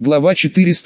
Глава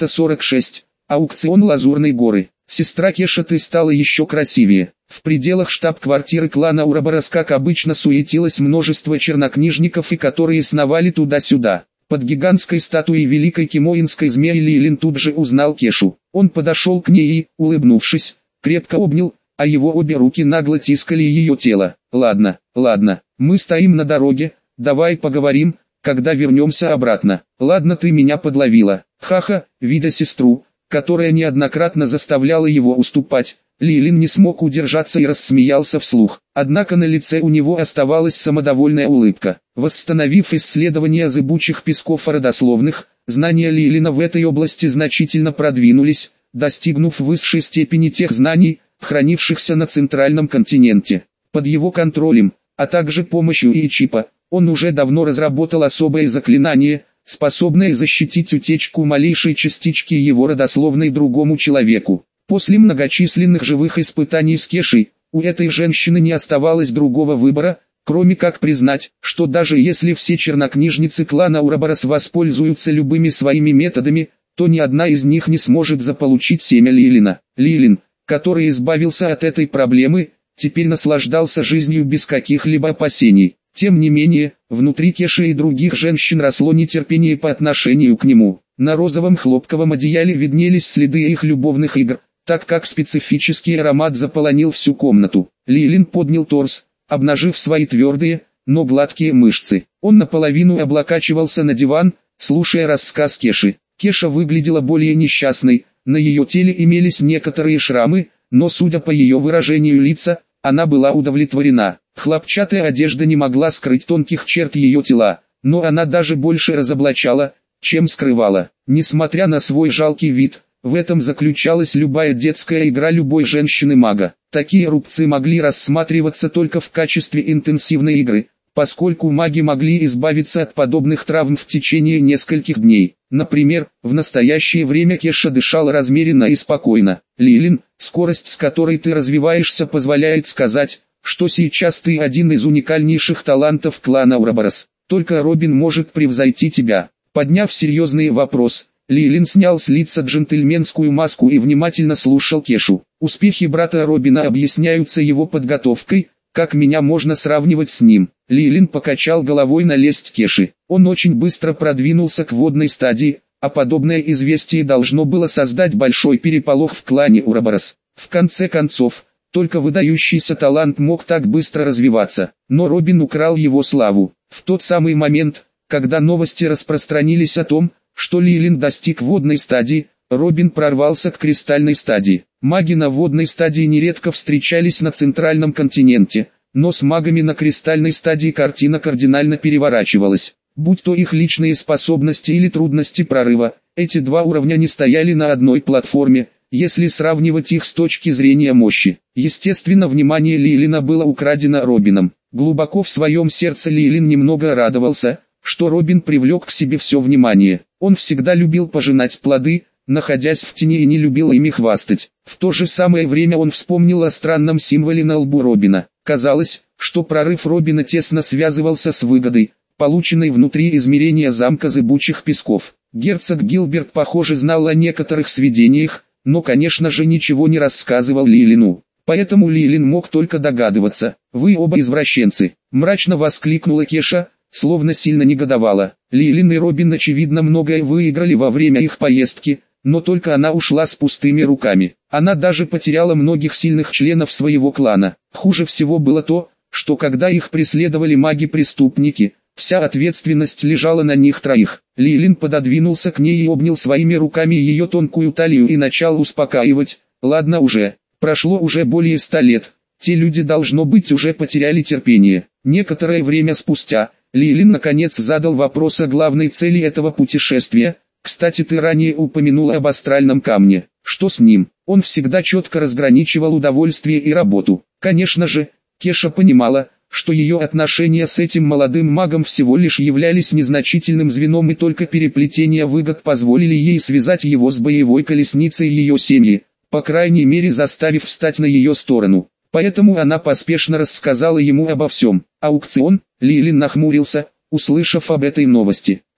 446. Аукцион Лазурной горы. Сестра Кешаты стала еще красивее. В пределах штаб-квартиры клана Ураборос, как обычно, суетилось множество чернокнижников, и которые сновали туда-сюда. Под гигантской статуей великой кимоинской змеи Лилин тут же узнал Кешу. Он подошел к ней и, улыбнувшись, крепко обнял, а его обе руки нагло тискали ее тело. «Ладно, ладно, мы стоим на дороге, давай поговорим, когда вернемся обратно. Ладно, ты меня подловила». Ха-ха, видя сестру, которая неоднократно заставляла его уступать, Лилин не смог удержаться и рассмеялся вслух. Однако на лице у него оставалась самодовольная улыбка. Восстановив исследования зыбучих песков и родословных, знания Лилина в этой области значительно продвинулись, достигнув высшей степени тех знаний, хранившихся на центральном континенте. Под его контролем, а также помощью Ичипа, он уже давно разработал особое заклинание, способное защитить утечку малейшей частички его родословной другому человеку. После многочисленных живых испытаний с Кешей, у этой женщины не оставалось другого выбора, кроме как признать, что даже если все чернокнижницы клана Ураборос воспользуются любыми своими методами, то ни одна из них не сможет заполучить семя Лилина. Лилин, который избавился от этой проблемы, теперь наслаждался жизнью без каких-либо опасений. Тем не менее, внутри Кеши и других женщин росло нетерпение по отношению к нему. На розовом хлопковом одеяле виднелись следы их любовных игр, так как специфический аромат заполонил всю комнату. Лилин поднял торс, обнажив свои твердые, но гладкие мышцы. Он наполовину облокачивался на диван, слушая рассказ Кеши. Кеша выглядела более несчастной, на ее теле имелись некоторые шрамы, но судя по ее выражению лица, она была удовлетворена. Хлопчатая одежда не могла скрыть тонких черт ее тела, но она даже больше разоблачала, чем скрывала. Несмотря на свой жалкий вид, в этом заключалась любая детская игра любой женщины-мага. Такие рубцы могли рассматриваться только в качестве интенсивной игры, поскольку маги могли избавиться от подобных травм в течение нескольких дней. Например, в настоящее время Кеша дышала размеренно и спокойно. Лилин, скорость, с которой ты развиваешься, позволяет сказать, что сейчас ты один из уникальнейших талантов клана Ураборос. Только Робин может превзойти тебя. Подняв серьезный вопрос, Лилин снял с лица джентльменскую маску и внимательно слушал Кешу. Успехи брата Робина объясняются его подготовкой, как меня можно сравнивать с ним. Лилин покачал головой на лесть Кеши. Он очень быстро продвинулся к водной стадии, а подобное известие должно было создать большой переполох в клане Ураборос. В конце концов, только выдающийся талант мог так быстро развиваться, но Робин украл его славу. В тот самый момент, когда новости распространились о том, что Лилин достиг водной стадии, Робин прорвался к кристальной стадии. Маги на водной стадии нередко встречались на центральном континенте, но с магами на кристальной стадии картина кардинально переворачивалась. Будь то их личные способности или трудности прорыва, эти два уровня не стояли на одной платформе, если сравнивать их с точки зрения мощи. Естественно, внимание Лилина было украдено Робином. Глубоко в своем сердце Лилин немного радовался, что Робин привлек к себе все внимание. Он всегда любил пожинать плоды, находясь в тени, и не любил ими хвастать. В то же самое время он вспомнил о странном символе на лбу Робина. Казалось, что прорыв Робина тесно связывался с выгодой, полученной внутри измерения замка зыбучих песков. Герцог Гилберт, похоже, знал о некоторых сведениях, но, конечно же, ничего не рассказывал Лилину. Поэтому Лилин мог только догадываться. «Вы оба извращенцы!» – мрачно воскликнула Кеша, словно сильно негодовала. Лилин и Робин, очевидно, многое выиграли во время их поездки, но только она ушла с пустыми руками. Она даже потеряла многих сильных членов своего клана. Хуже всего было то, что когда их преследовали маги-преступники, вся ответственность лежала на них троих. Лилин пододвинулся к ней и обнял своими руками ее тонкую талию и начал успокаивать. «Ладно уже, прошло уже более 100 лет, те люди, должно быть, уже потеряли терпение». Некоторое время спустя, Лилин наконец задал вопрос о главной цели этого путешествия. «Кстати, ты ранее упомянул об астральном камне. Что с ним?» Он всегда четко разграничивал удовольствие и работу. Конечно же, Кеша понимала, что ее отношения с этим молодым магом всего лишь являлись незначительным звеном, и только переплетение выгод позволили ей связать его с боевой колесницей ее семьи, по крайней мере заставив встать на ее сторону. Поэтому она поспешно рассказала ему обо всем. «Аукцион?» Лилин нахмурился, услышав об этой новости. «Да,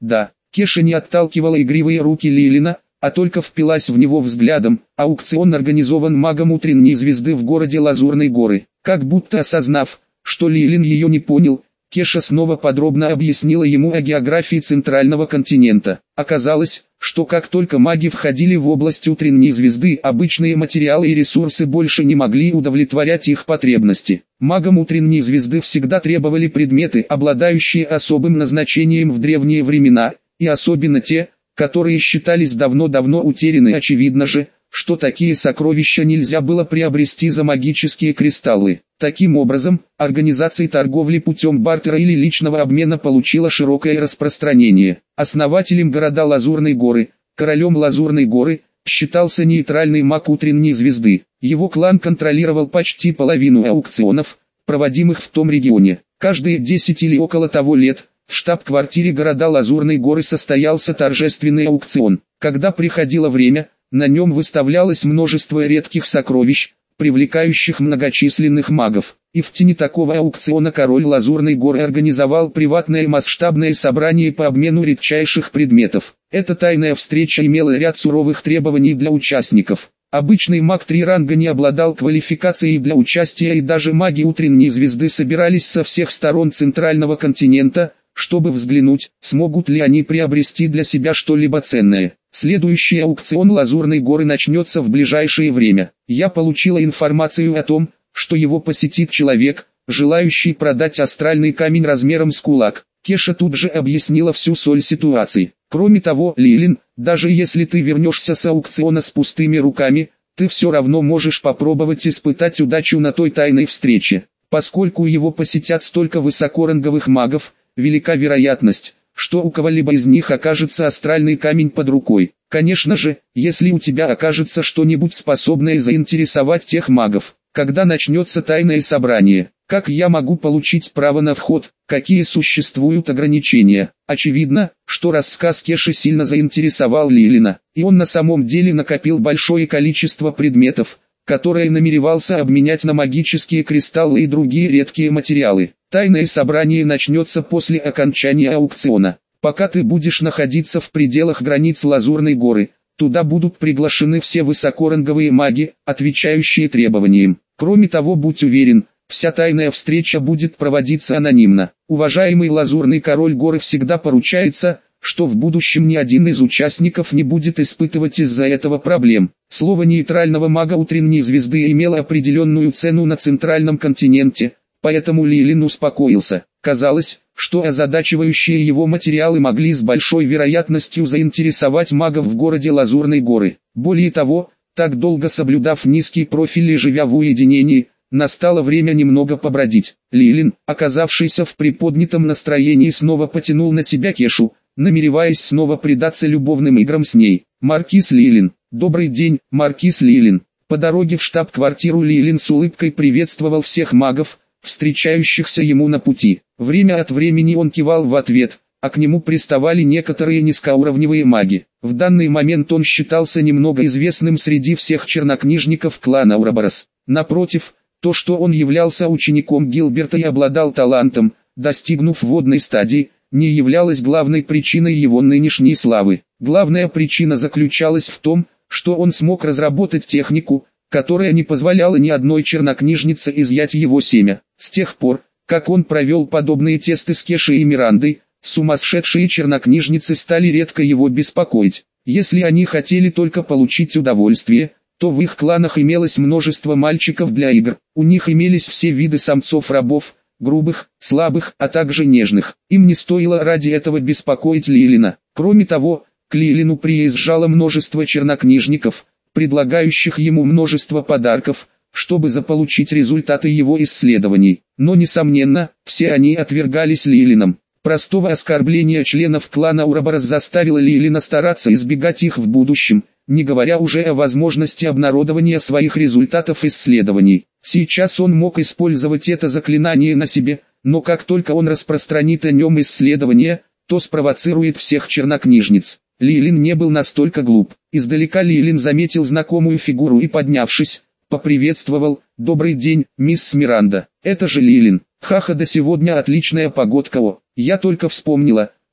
Кеша не отталкивала игривые руки Лилина, а только впилась в него взглядом. Аукцион организован магом утренней звезды в городе Лазурной горы. Как будто осознав, что Лилин ее не понял, Кеша снова подробно объяснила ему о географии центрального континента. Оказалось, что как только маги входили в область утренней звезды, обычные материалы и ресурсы больше не могли удовлетворять их потребности. Магам утренней звезды всегда требовали предметы, обладающие особым назначением в древние времена, и особенно те, которые считались давно-давно утеряны. Очевидно же, что такие сокровища нельзя было приобрести за магические кристаллы. Таким образом, организация торговли путем бартера или личного обмена получила широкое распространение. Основателем города Лазурной горы, королем Лазурной горы, считался нейтральный маг утренней звезды. Его клан контролировал почти половину аукционов, проводимых в том регионе. Каждые 10 или около того лет, в штаб-квартире города Лазурной горы состоялся торжественный аукцион. Когда приходило время, на нем выставлялось множество редких сокровищ, привлекающих многочисленных магов. И в тени такого аукциона король Лазурной горы организовал приватное масштабное собрание по обмену редчайших предметов. Эта тайная встреча имела ряд суровых требований для участников. Обычный маг 3 ранга не обладал квалификацией для участия, и даже маги утренней звезды собирались со всех сторон центрального континента, чтобы взглянуть, смогут ли они приобрести для себя что-либо ценное. Следующий аукцион Лазурной горы начнется в ближайшее время. Я получила информацию о том, что его посетит человек, желающий продать астральный камень размером с кулак. Кеша тут же объяснила всю соль ситуации. Кроме того, Лилин, даже если ты вернешься с аукциона с пустыми руками, ты все равно можешь попробовать испытать удачу на той тайной встрече. Поскольку его посетят столько высокоранговых магов, велика вероятность, что у кого-либо из них окажется астральный камень под рукой. Конечно же, если у тебя окажется что-нибудь способное заинтересовать тех магов. Когда начнется тайное собрание? Как я могу получить право на вход? Какие существуют ограничения? Очевидно, что рассказ Кеши сильно заинтересовал Лилина, и он на самом деле накопил большое количество предметов, которые намеревался обменять на магические кристаллы и другие редкие материалы. Тайное собрание начнется после окончания аукциона. Пока ты будешь находиться в пределах границ Лазурной горы, туда будут приглашены все высокоранговые маги, отвечающие требованиям. Кроме того, будь уверен, вся тайная встреча будет проводиться анонимно. Уважаемый Лазурный король горы всегда поручается, что в будущем ни один из участников не будет испытывать из-за этого проблем. Слово нейтрального мага утренней звезды имело определенную цену на центральном континенте, поэтому Лилин успокоился. Казалось, что озадачивающие его материалы могли с большой вероятностью заинтересовать магов в городе Лазурной горы. Более того, так долго соблюдав низкий профиль и живя в уединении, настало время немного побродить. Лилин, оказавшийся в приподнятом настроении, снова потянул на себя Кешу, намереваясь снова предаться любовным играм с ней. «Маркиз Лилин, добрый день, Маркиз Лилин». По дороге в штаб-квартиру Лилин с улыбкой приветствовал всех магов, встречающихся ему на пути. Время от времени он кивал в ответ, а к нему приставали некоторые низкоуровневые маги. В данный момент он считался немного известным среди всех чернокнижников клана Ураборос. Напротив, то, что он являлся учеником Гилберта и обладал талантом, достигнув водной стадии, не являлось главной причиной его нынешней славы. Главная причина заключалась в том, что он смог разработать технику, которая не позволяла ни одной чернокнижнице изъять его семя. С тех пор, как он провел подобные тесты с Кешей и Мирандой, сумасшедшие чернокнижницы стали редко его беспокоить. Если они хотели только получить удовольствие, то в их кланах имелось множество мальчиков для игр. У них имелись все виды самцов-рабов, грубых, слабых, а также нежных. Им не стоило ради этого беспокоить Лилина. Кроме того, к Лилину приезжало множество чернокнижников, предлагающих ему множество подарков, чтобы заполучить результаты его исследований. Но несомненно, все они отвергались Лилином. Простого оскорбления членов клана Ураборос заставило Лилина стараться избегать их в будущем, не говоря уже о возможности обнародования своих результатов исследований. Сейчас он мог использовать это заклинание на себе, но как только он распространит о нем исследования, то спровоцирует всех чернокнижниц. Лилин не был настолько глуп. Издалека Лилин заметил знакомую фигуру и, поднявшись, поприветствовал: «Добрый день, мисс Миранда». «Это же Лилин. Ха-ха, да сегодня отличная погодка. О, я только вспомнила,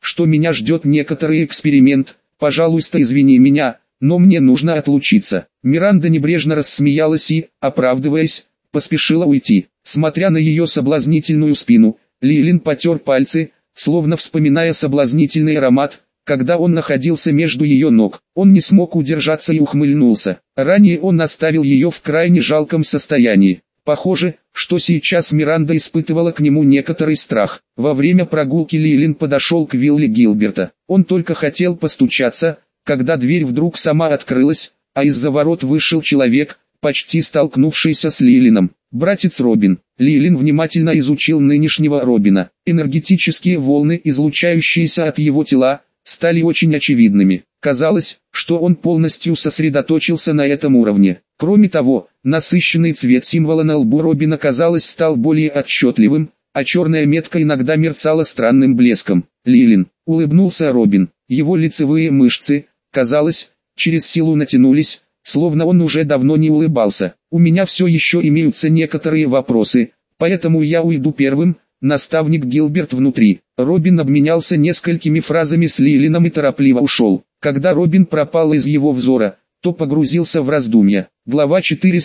что меня ждет некоторый эксперимент, пожалуйста извини меня, но мне нужно отлучиться». Миранда небрежно рассмеялась и, оправдываясь, поспешила уйти. Смотря на ее соблазнительную спину, Лилин потер пальцы, словно вспоминая соблазнительный аромат, когда он находился между ее ног. Он не смог удержаться и ухмыльнулся. Ранее он оставил ее в крайне жалком состоянии. Похоже, что сейчас Миранда испытывала к нему некоторый страх. Во время прогулки Лилин подошел к вилле Гилберта. Он только хотел постучаться, когда дверь вдруг сама открылась, а из-за ворот вышел человек, почти столкнувшийся с Лилином. Братец Робин. Лилин внимательно изучил нынешнего Робина. Энергетические волны, излучающиеся от его тела, стали очень очевидными. Казалось, что он полностью сосредоточился на этом уровне. Кроме того, насыщенный цвет символа на лбу Робина, казалось, стал более отчетливым, а черная метка иногда мерцала странным блеском. «Лилин», — улыбнулся Робин. Его лицевые мышцы, казалось, через силу натянулись, словно он уже давно не улыбался. «У меня все еще имеются некоторые вопросы, поэтому я уйду первым». Наставник Гилберт внутри. Робин обменялся несколькими фразами с Лилином и торопливо ушел. Когда Робин пропал из его взора, то погрузился в раздумья. Глава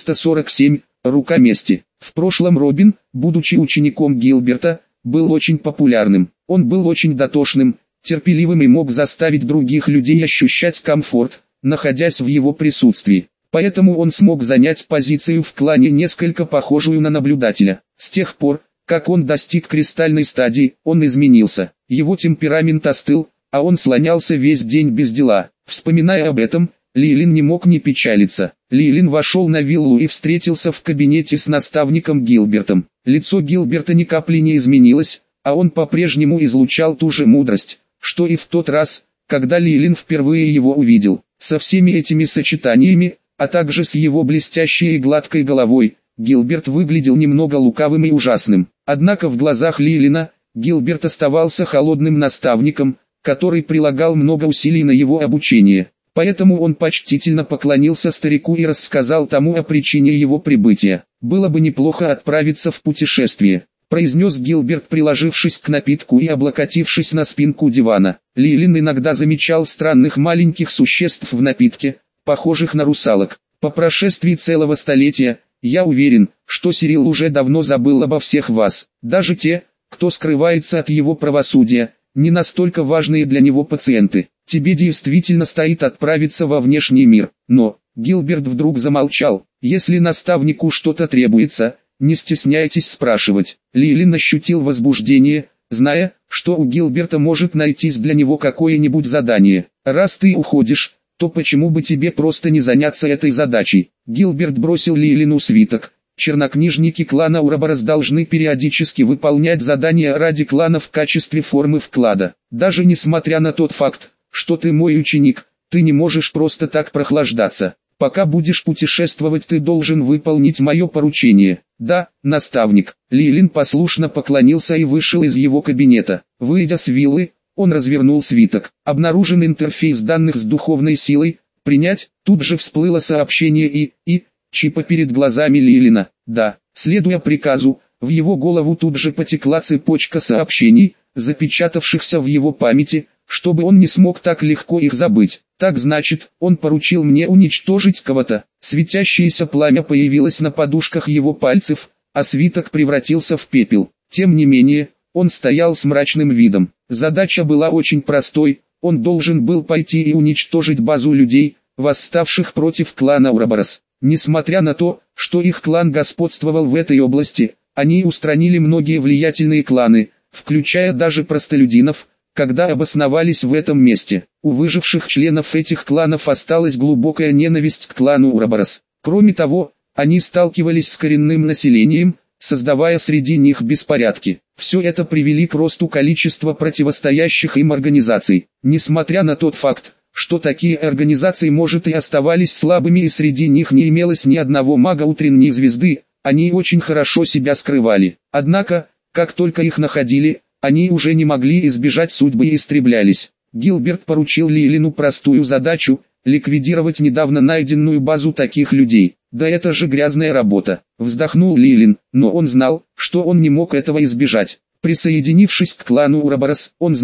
447. Рука мести. В прошлом Робин, будучи учеником Гилберта, был очень популярным. Он был очень дотошным, терпеливым и мог заставить других людей ощущать комфорт, находясь в его присутствии. Поэтому он смог занять позицию в клане, несколько похожую на наблюдателя. С тех пор, как он достиг кристальной стадии, он изменился. Его темперамент остыл, а он слонялся весь день без дела. Вспоминая об этом, Лилин не мог не печалиться. Лилин вошел на виллу и встретился в кабинете с наставником Гилбертом. Лицо Гилберта ни капли не изменилось, а он по-прежнему излучал ту же мудрость, что и в тот раз, когда Лилин впервые его увидел. Со всеми этими сочетаниями, а также с его блестящей и гладкой головой, Гилберт выглядел немного лукавым и ужасным. Однако в глазах Лилина, Гилберт оставался холодным наставником, который прилагал много усилий на его обучение. Поэтому он почтительно поклонился старику и рассказал тому о причине его прибытия. «Было бы неплохо отправиться в путешествие», — произнес Гилберт, приложившись к напитку и облокотившись на спинку дивана. Лилин иногда замечал странных маленьких существ в напитке, похожих на русалок. «По прошествии целого столетия, я уверен, что Сирил уже давно забыл обо всех вас. Даже те, кто скрывается от его правосудия, не настолько важные для него пациенты. Тебе действительно стоит отправиться во внешний мир». Но Гилберт вдруг замолчал. «Если наставнику что-то требуется, не стесняйтесь спрашивать». Лилин ощутил возбуждение, зная, что у Гилберта может найтись для него какое-нибудь задание. «Раз ты уходишь, то почему бы тебе просто не заняться этой задачей?» Гилберт бросил Лилину свиток. Чернокнижники клана Ураборос должны периодически выполнять задания ради клана в качестве формы вклада. Даже несмотря на тот факт, что ты мой ученик, ты не можешь просто так прохлаждаться. Пока будешь путешествовать, ты должен выполнить мое поручение. Да, наставник. Лилин послушно поклонился и вышел из его кабинета. Выйдя с виллы, он развернул свиток. Обнаружен интерфейс данных с духовной силой. Принять. Тут же всплыло сообщение и чипа перед глазами Лилина. Да, следуя приказу, в его голову тут же потекла цепочка сообщений, запечатавшихся в его памяти, чтобы он не смог так легко их забыть. Так значит, он поручил мне уничтожить кого-то. Светящееся пламя появилось на подушках его пальцев, а свиток превратился в пепел. Тем не менее, он стоял с мрачным видом. Задача была очень простой, он должен был пойти и уничтожить базу людей, восставших против клана Ураборос. Несмотря на то, что их клан господствовал в этой области, они устранили многие влиятельные кланы, включая даже простолюдинов, когда обосновались в этом месте. У выживших членов этих кланов осталась глубокая ненависть к клану Ураборос. Кроме того, они сталкивались с коренным населением, создавая среди них беспорядки. Все это привели к росту количества противостоящих им организаций. Несмотря на тот факт, что такие организации может и оставались слабыми и среди них не имелось ни одного мага утренней звезды, они очень хорошо себя скрывали. Однако, как только их находили, они уже не могли избежать судьбы и истреблялись. Гилберт поручил Лилину простую задачу – ликвидировать недавно найденную базу таких людей. Да это же грязная работа, вздохнул Лилин, но он знал, что он не мог этого избежать. Присоединившись к клану Ураборос, он знал,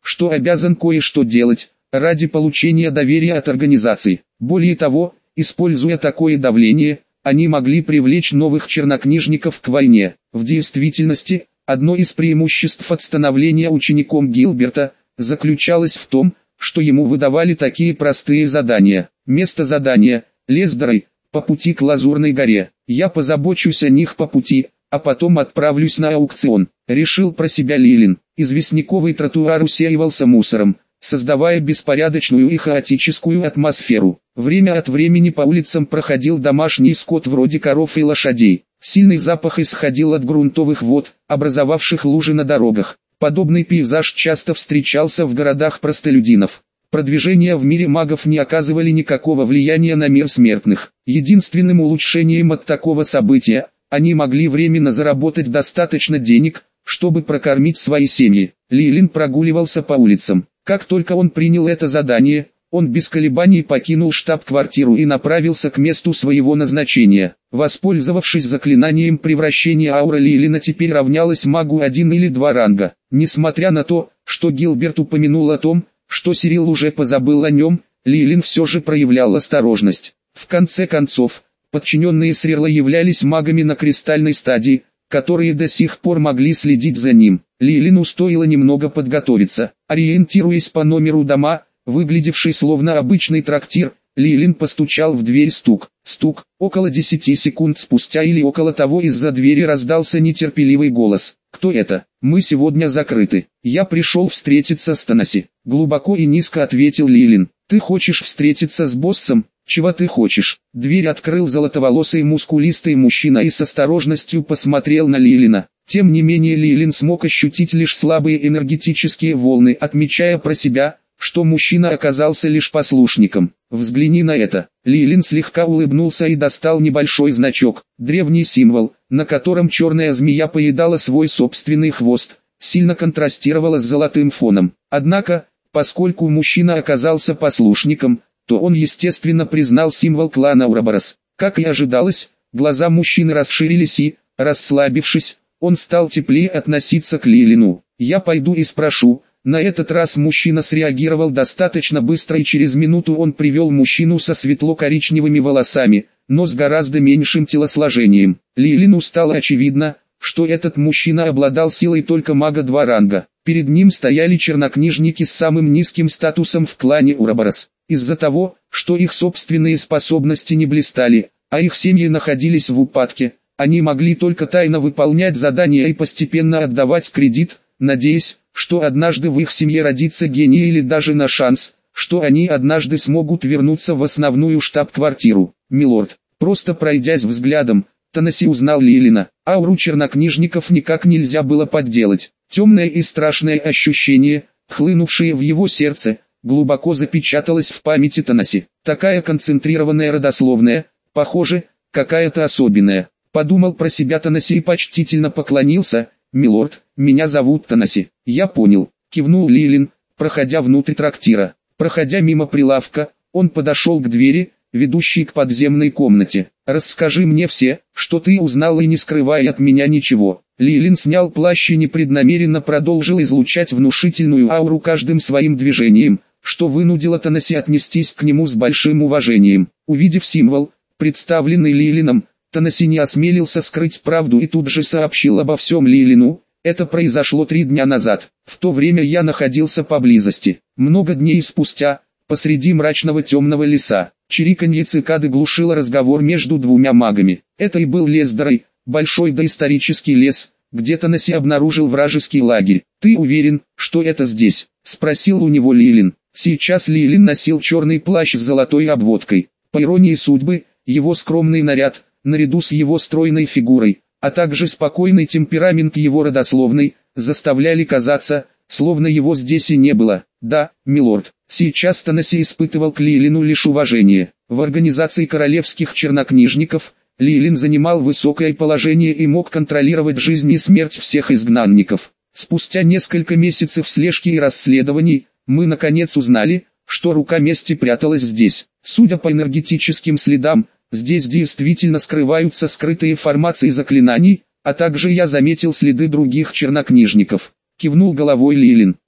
что обязан кое-что делать, ради получения доверия от организации. Более того, используя такое давление, они могли привлечь новых чернокнижников к войне. В действительности, одно из преимуществ от становления учеником Гилберта заключалось в том, что ему выдавали такие простые задания. Место задания – Лесдеры, по пути к Лазурной горе. Я позабочусь о них по пути, а потом отправлюсь на аукцион. Решил про себя Лилин. Известняковый тротуар усеивался мусором, создавая беспорядочную и хаотическую атмосферу. Время от времени по улицам проходил домашний скот вроде коров и лошадей. Сильный запах исходил от грунтовых вод, образовавших лужи на дорогах. Подобный пейзаж часто встречался в городах простолюдинов. Продвижения в мире магов не оказывали никакого влияния на мир смертных. Единственным улучшением от такого события, они могли временно заработать достаточно денег, чтобы прокормить свои семьи. Лилин прогуливался по улицам. Как только он принял это задание, он без колебаний покинул штаб-квартиру и направился к месту своего назначения. Воспользовавшись заклинанием превращения, аура Лилина теперь равнялась магу 1 или 2 ранга. Несмотря на то, что Гилберт упомянул о том, что Сирил уже позабыл о нем, Лилин все же проявлял осторожность. В конце концов, подчиненные Сирила являлись магами на кристальной стадии, которые до сих пор могли следить за ним. Лилину стоило немного подготовиться. Ориентируясь по номеру дома, выглядевший словно обычный трактир, Лилин постучал в дверь. Стук. Около 10 секунд спустя или около того из-за двери раздался нетерпеливый голос. «Кто это? Мы сегодня закрыты. Я пришел встретиться с Танаси». Глубоко и низко ответил Лилин. «Ты хочешь встретиться с боссом? Чего ты хочешь?» Дверь открыл золотоволосый мускулистый мужчина и с осторожностью посмотрел на Лилина. Тем не менее Лилин смог ощутить лишь слабые энергетические волны, отмечая про себя, что мужчина оказался лишь послушником. «Взгляни на это». Лилин слегка улыбнулся и достал небольшой значок, древний символ, на котором черная змея поедала свой собственный хвост, сильно контрастировала с золотым фоном. Однако, поскольку мужчина оказался послушником, то он естественно признал символ клана Ураборос. Как и ожидалось, глаза мужчины расширились и, расслабившись, он стал теплее относиться к Лилину. «Я пойду и спрошу». На этот раз мужчина среагировал достаточно быстро, и через минуту он привел мужчину со светло-коричневыми волосами, но с гораздо меньшим телосложением. Лилину стало очевидно, что этот мужчина обладал силой только мага 2 ранга. Перед ним стояли чернокнижники с самым низким статусом в клане Ураборос. Из-за того, что их собственные способности не блистали, а их семьи находились в упадке, они могли только тайно выполнять задания и постепенно отдавать кредит, надеясь, что однажды в их семье родится гений, или даже на шанс, что они однажды смогут вернуться в основную штаб-квартиру. «Милорд», просто пройдясь взглядом, Танаси узнал Лилина. Ауру чернокнижников никак нельзя было подделать. Темное и страшное ощущение, хлынувшее в его сердце, глубоко запечаталось в памяти Танаси. Такая концентрированная родословная, похоже, какая-то особенная. Подумал про себя Танаси и почтительно поклонился. «Милорд, меня зовут Танаси». «Я понял», — кивнул Лилин, проходя внутрь трактира. Проходя мимо прилавка, он подошел к двери, ведущей к подземной комнате. «Расскажи мне все, что ты узнал, и не скрывай от меня ничего». Лилин снял плащ и непреднамеренно продолжил излучать внушительную ауру каждым своим движением, что вынудило Танаси отнестись к нему с большим уважением. Увидев символ, представленный Лилином, Танаси не осмелился скрыть правду и тут же сообщил обо всем Лилину. «Это произошло 3 дня назад. В то время я находился поблизости. Много дней спустя, посреди мрачного темного леса, чириканье цикады глушило разговор между 2 магами. Это и был лес Дарай, большой доисторический лес, где Танаси обнаружил вражеский лагерь. «Ты уверен, что это здесь?» — спросил у него Лилин. Сейчас Лилин носил черный плащ с золотой обводкой. По иронии судьбы, его скромный наряд, наряду с его стройной фигурой, а также спокойный темперамент его родословной, заставляли казаться, словно его здесь и не было. «Да, милорд». Сейчас Танаси испытывал к Лилину лишь уважение. В организации королевских чернокнижников Лилин занимал высокое положение и мог контролировать жизнь и смерть всех изгнанников. Спустя несколько месяцев слежки и расследований, мы наконец узнали, что рука мести пряталась здесь. Судя по энергетическим следам, здесь действительно скрываются скрытые формации заклинаний, а также я заметил следы других чернокнижников. Кивнул головой Лилин.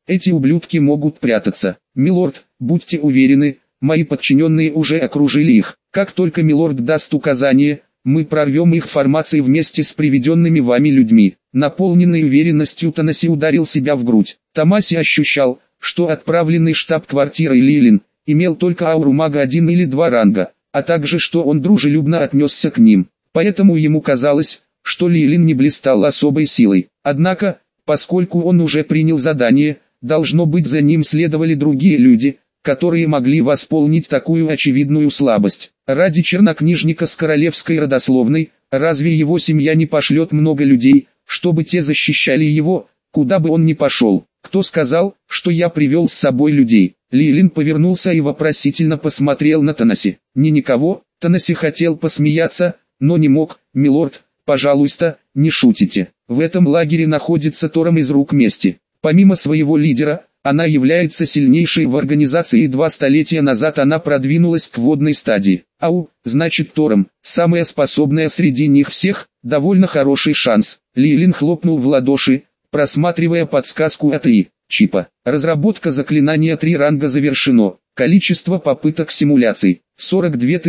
Эти ублюдки могут прятаться. Милорд, будьте уверены, мои подчиненные уже окружили их. Как только милорд даст указание, мы прорвем их формации вместе с приведенными вами людьми. Наполненный уверенностью Танаси ударил себя в грудь. Томаси ощущал, что отправленный штаб-квартирой Лилин имел только ауру мага 1 или 2 ранга, а также что он дружелюбно отнесся к ним. Поэтому ему казалось, что Лилин не блистал особой силой. Однако, поскольку он уже принял задание, должно быть за ним следовали другие люди, которые могли восполнить такую очевидную слабость. Ради чернокнижника с королевской родословной, разве его семья не пошлет много людей, чтобы те защищали его, куда бы он ни пошел? Кто сказал, что я привел с собой людей? Лилин повернулся и вопросительно посмотрел на Танаси. Никого. Танаси хотел посмеяться, но не мог. Милорд, пожалуйста, не шутите. В этом лагере находится Тором из рук мести. Помимо своего лидера, она является сильнейшей в организации, и 2 столетия назад она продвинулась к водной стадии. Ау, значит Тором, самая способная среди них всех, довольно хороший шанс. Лилин хлопнул в ладоши, просматривая подсказку от чипа. Разработка заклинания 3 ранга завершено. Количество попыток симуляций 42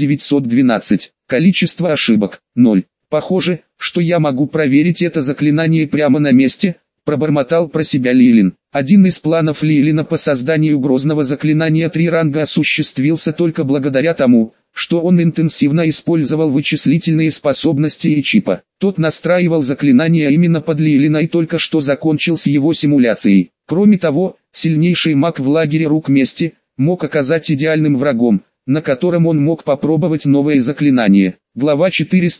912. Количество ошибок 0. Похоже, что я могу проверить это заклинание прямо на месте, пробормотал про себя Лилин. Один из планов Лилина по созданию грозного заклинания 3 ранга осуществился только благодаря тому, что он интенсивно использовал вычислительные способности чипа. Тот настраивал заклинание именно под Лилина и только что закончил с его симуляцией. Кроме того, сильнейший маг в лагере рук мести мог оказать идеальным врагом, на котором он мог попробовать новое заклинание. Глава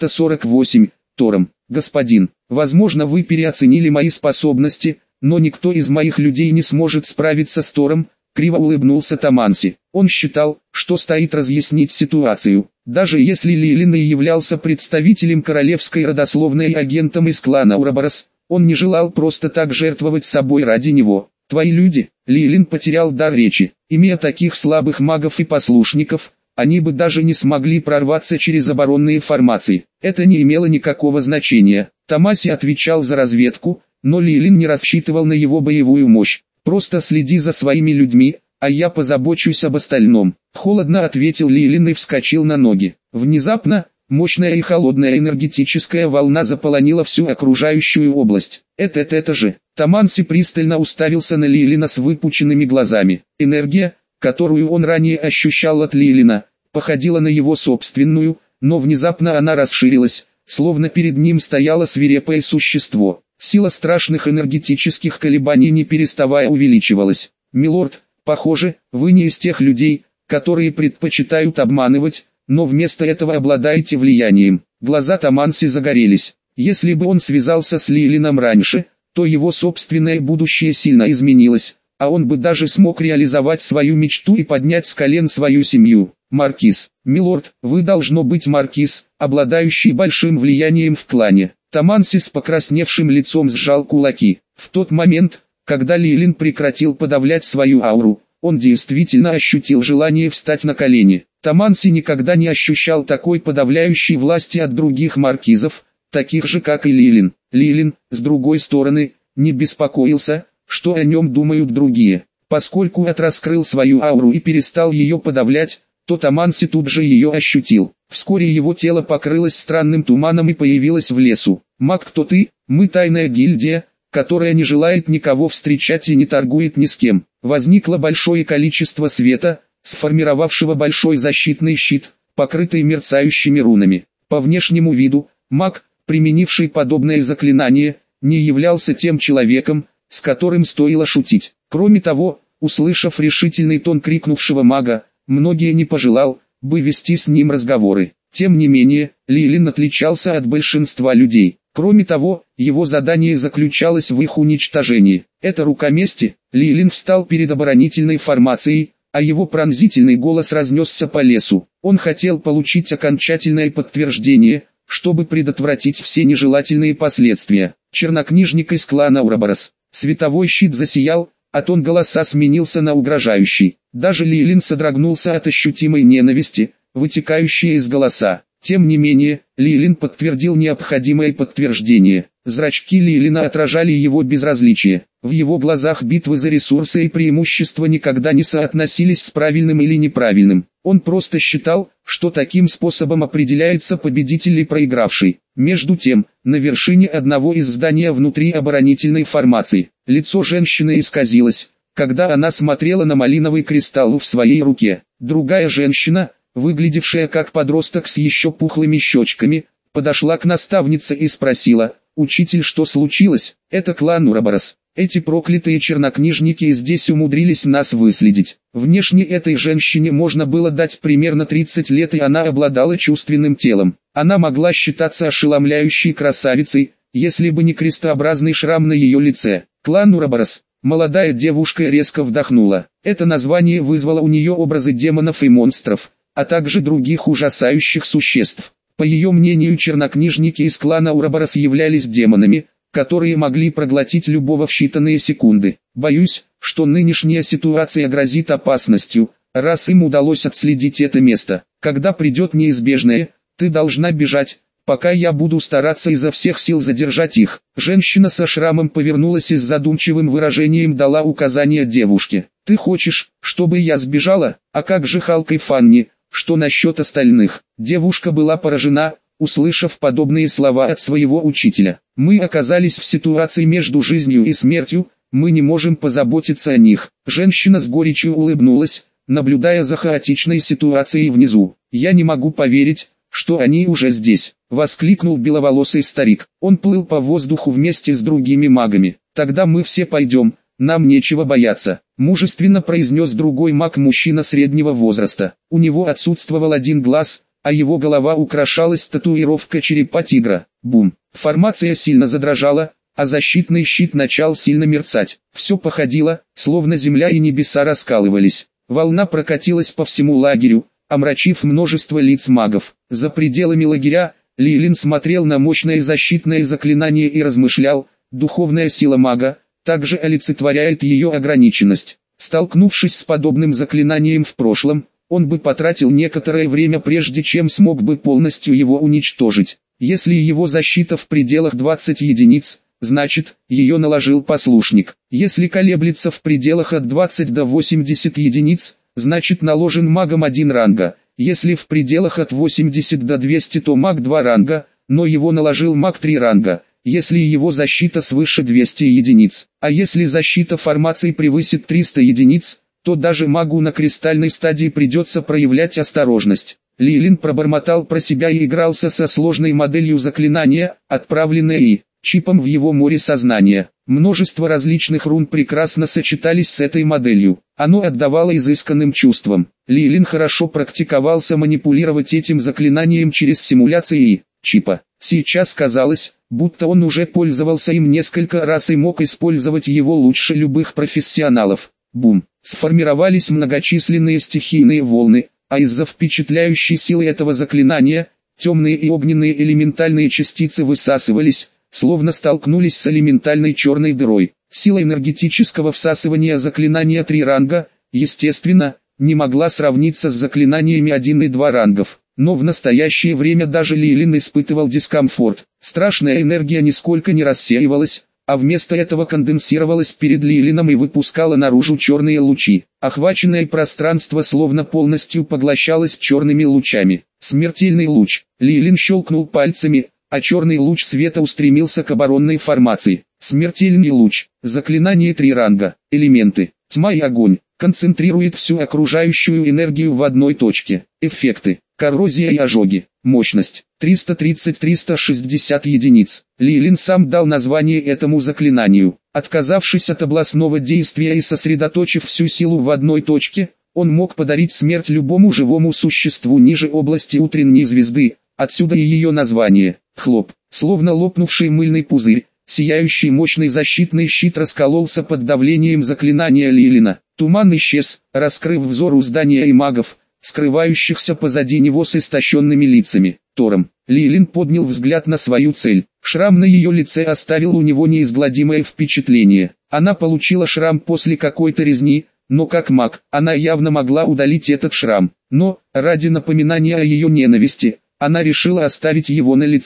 448. Тором. Господин, возможно, вы переоценили мои способности, но никто из моих людей не сможет справиться с Тором, криво улыбнулся Таманси. Он считал, что стоит разъяснить ситуацию. Даже если Лилин и являлся представителем королевской родословной и агентом из клана Ураборос, он не желал просто так жертвовать собой ради него. Твои люди, Лилин потерял дар речи. Имея таких слабых магов и послушников, они бы даже не смогли прорваться через оборонные формации. Это не имело никакого значения. Тамаси отвечал за разведку, но Лилин не рассчитывал на его боевую мощь. Просто следи за своими людьми, а я позабочусь об остальном. Холодно ответил Лилин и вскочил на ноги. Внезапно, мощная и холодная энергетическая волна заполонила всю окружающую область. Это же. Таманси пристально уставился на Лилина с выпученными глазами. Энергия, которую он ранее ощущал от Лилина, походила на его собственную, но внезапно она расширилась, словно перед ним стояло свирепое существо. Сила страшных энергетических колебаний не переставая увеличивалась. «Милорд, похоже, вы не из тех людей, которые предпочитают обманывать, но вместо этого обладаете влиянием». Глаза Таманси загорелись. Если бы он связался с Лилином раньше, то его собственное будущее сильно изменилось, а он бы даже смог реализовать свою мечту и поднять с колен свою семью. «Маркиз, милорд, вы должно быть маркиз, обладающий большим влиянием в клане». Таманси с покрасневшим лицом сжал кулаки. В тот момент, когда Лилин прекратил подавлять свою ауру, он действительно ощутил желание встать на колени. Таманси никогда не ощущал такой подавляющей власти от других маркизов, таких же как и Лилин. Лилин, с другой стороны, не беспокоился, что о нем думают другие. Поскольку раскрыл свою ауру и перестал ее подавлять, то Таманси тут же ее ощутил. Вскоре его тело покрылось странным туманом и появилось в лесу. «Маг, кто ты? Мы тайная гильдия, которая не желает никого встречать и не торгует ни с кем». Возникло большое количество света, сформировавшего большой защитный щит, покрытый мерцающими рунами. По внешнему виду, маг, применивший подобное заклинание, не являлся тем человеком, с которым стоило шутить. Кроме того, услышав решительный тон крикнувшего мага, многие не пожелал бы вести с ним разговоры. Тем не менее, Лилин отличался от большинства людей. Кроме того, его задание заключалось в их уничтожении. Это рука мести. Лилин встал перед оборонительной формацией, а его пронзительный голос разнесся по лесу. Он хотел получить окончательное подтверждение, чтобы предотвратить все нежелательные последствия. Чернокнижник из клана Ураборос. Световой щит засиял, а тон голоса сменился на угрожающий. Даже Лилин содрогнулся от ощутимой ненависти, вытекающей из голоса. Тем не менее, Лилин подтвердил необходимое подтверждение. Зрачки Лилина отражали его безразличие. В его глазах битвы за ресурсы и преимущества никогда не соотносились с правильным или неправильным. Он просто считал, что таким способом определяется победитель и проигравший. Между тем, на вершине одного из зданий внутри оборонительной формации, лицо женщины исказилось, когда она смотрела на малиновый кристалл в своей руке. Другая женщина, выглядевшая как подросток с еще пухлыми щечками, подошла к наставнице и спросила: «Учитель, что случилось?» «Это клан Ураборос. Эти проклятые чернокнижники здесь умудрились нас выследить». Внешне этой женщине можно было дать примерно 30 лет, и она обладала чувственным телом. Она могла считаться ошеломляющей красавицей, если бы не крестообразный шрам на ее лице. Клан Ураборос. Молодая девушка резко вдохнула. Это название вызвало у нее образы демонов и монстров, а также других ужасающих существ. По ее мнению, чернокнижники из клана Ураборос являлись демонами, которые могли проглотить любого в считанные секунды. Боюсь, что нынешняя ситуация грозит опасностью, раз им удалось отследить это место. Когда придет неизбежное, ты должна бежать, пока я буду стараться изо всех сил задержать их. Женщина со шрамом повернулась и с задумчивым выражением дала указание девушке. Ты хочешь, чтобы я сбежала? А как же Халк и Фанни? Что насчет остальных? Девушка была поражена, услышав подобные слова от своего учителя. Мы оказались в ситуации между жизнью и смертью, мы не можем позаботиться о них. Женщина с горечью улыбнулась, наблюдая за хаотичной ситуацией внизу. Я не могу поверить, что они уже здесь, воскликнул беловолосый старик. Он плыл по воздуху вместе с другими магами. Тогда мы все пойдем. «Нам нечего бояться», – мужественно произнес другой маг-мужчина среднего возраста. У него отсутствовал один глаз, а его голова украшалась татуировкой черепа тигра. Бум! Формация сильно задрожала, а защитный щит начал сильно мерцать. Все походило, словно земля и небеса раскалывались. Волна прокатилась по всему лагерю, омрачив множество лиц магов. За пределами лагеря, Лилин смотрел на мощное защитное заклинание и размышлял: духовная сила мага также олицетворяет ее ограниченность. Столкнувшись с подобным заклинанием в прошлом, он бы потратил некоторое время прежде чем смог бы полностью его уничтожить. Если его защита в пределах 20 единиц, значит, ее наложил послушник. Если колеблется в пределах от 20 до 80 единиц, значит наложен магом 1 ранга. Если в пределах от 80 до 200, то маг 2 ранга, но его наложил маг 3 ранга. Если его защита свыше 200 единиц, а если защита формации превысит 300 единиц, то даже магу на кристальной стадии придется проявлять осторожность. Лилин пробормотал про себя и игрался со сложной моделью заклинания, отправленной чипом в его море сознания. Множество различных рун прекрасно сочетались с этой моделью. Оно отдавало изысканным чувствам. Лилин хорошо практиковался манипулировать этим заклинанием через симуляции чипа. Сейчас казалось, будто он уже пользовался им несколько раз и мог использовать его лучше любых профессионалов. Бум! Сформировались многочисленные стихийные волны, а из-за впечатляющей силы этого заклинания, темные и огненные элементальные частицы высасывались, словно столкнулись с элементальной черной дырой. Сила энергетического всасывания заклинания 3 ранга, естественно, не могла сравниться с заклинаниями 1 и 2 рангов. Но в настоящее время даже Лилин испытывал дискомфорт. Страшная энергия нисколько не рассеивалась, а вместо этого конденсировалась перед Лилином и выпускала наружу черные лучи. Охваченное пространство словно полностью поглощалось черными лучами. Смертельный луч. Лилин щелкнул пальцами, а черный луч света устремился к оборонной формации. Смертельный луч. Заклинание 3 ранга. Элементы. Тьма и огонь. Концентрирует всю окружающую энергию в одной точке. Эффекты. Коррозия и ожоги. Мощность 330-360 единиц. Лилин сам дал название этому заклинанию. Отказавшись от областного действия и сосредоточив всю силу в одной точке, он мог подарить смерть любому живому существу ниже области утренней звезды, отсюда и ее название. Хлоп. Словно лопнувший мыльный пузырь, сияющий мощный защитный щит раскололся под давлением заклинания Лилина. Туман исчез, раскрыв взору здания и магов, скрывающихся позади него с истощенными лицами. Тором. Лилин поднял взгляд на свою цель. Шрам на ее лице оставил у него неизгладимое впечатление. Она получила шрам после какой-то резни, но как маг, она явно могла удалить этот шрам. Но, ради напоминания о ее ненависти, она решила оставить его на лице.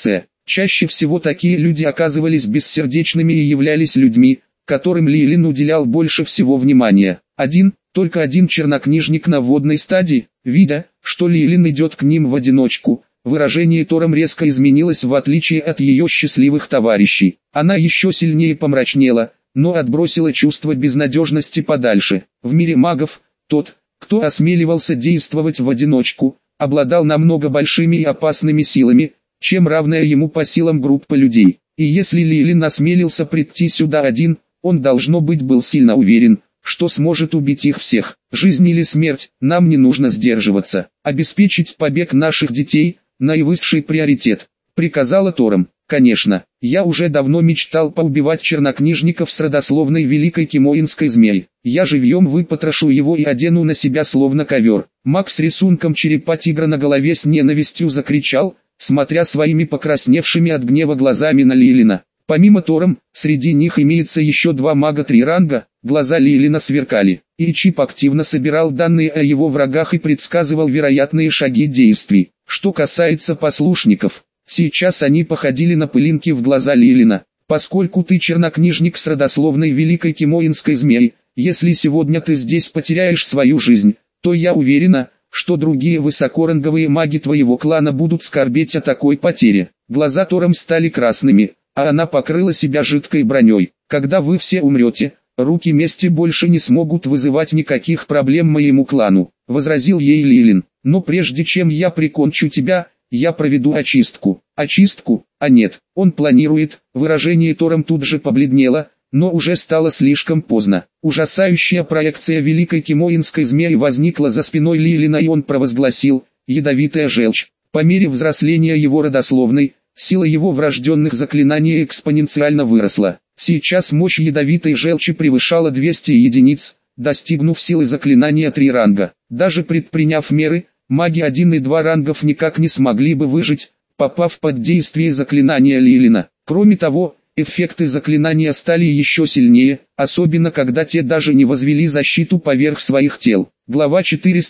Чаще всего такие люди оказывались бессердечными и являлись людьми, которым Лилин уделял больше всего внимания. Только один чернокнижник на вводной стадии, видя, что Лилин идет к ним в одиночку, выражение Тором резко изменилось в отличие от ее счастливых товарищей. Она еще сильнее помрачнела, но отбросила чувство безнадежности подальше. В мире магов, тот, кто осмеливался действовать в одиночку, обладал намного большими и опасными силами, чем равная ему по силам группа людей. И если Лилин осмелился прийти сюда один, он должно быть был сильно уверен, что сможет убить их всех. Жизнь или смерть, нам не нужно сдерживаться. Обеспечить побег наших детей – наивысший приоритет, приказала Тором. Конечно, я уже давно мечтал поубивать чернокнижников с родословной великой кимоинской змеи. Я живьем выпотрошу его и одену на себя словно ковер. Маг с рисунком черепа тигра на голове с ненавистью закричал, смотря своими покрасневшими от гнева глазами на Лилина. Помимо Тором, среди них имеется еще 2 мага 3 ранга, глаза Лилина сверкали. И Чип активно собирал данные о его врагах и предсказывал вероятные шаги действий. Что касается послушников, сейчас они походили на пылинки в глаза Лилина. Поскольку ты чернокнижник с родословной великой кимоинской змеи, если сегодня ты здесь потеряешь свою жизнь, то я уверена, что другие высокоранговые маги твоего клана будут скорбеть о такой потере. Глаза Тором стали красными, а она покрыла себя жидкой броней. Когда вы все умрете, руки мести больше не смогут вызывать никаких проблем моему клану, возразил ей Лилин. Но прежде чем я прикончу тебя, я проведу очистку. Очистку? А нет, он планирует. Выражение Тором тут же побледнело, но уже стало слишком поздно. Ужасающая проекция великой кимоинской змеи возникла за спиной Лилина, и он провозгласил: ядовитая желчь. По мере взросления его родословной, сила его врожденных заклинаний экспоненциально выросла. Сейчас мощь ядовитой желчи превышала 200 единиц, достигнув силы заклинания 3 ранга. Даже предприняв меры, маги 1 и 2 рангов никак не смогли бы выжить, попав под действие заклинания Лилина. Кроме того, эффекты заклинания стали еще сильнее, особенно когда те даже не возвели защиту поверх своих тел. Глава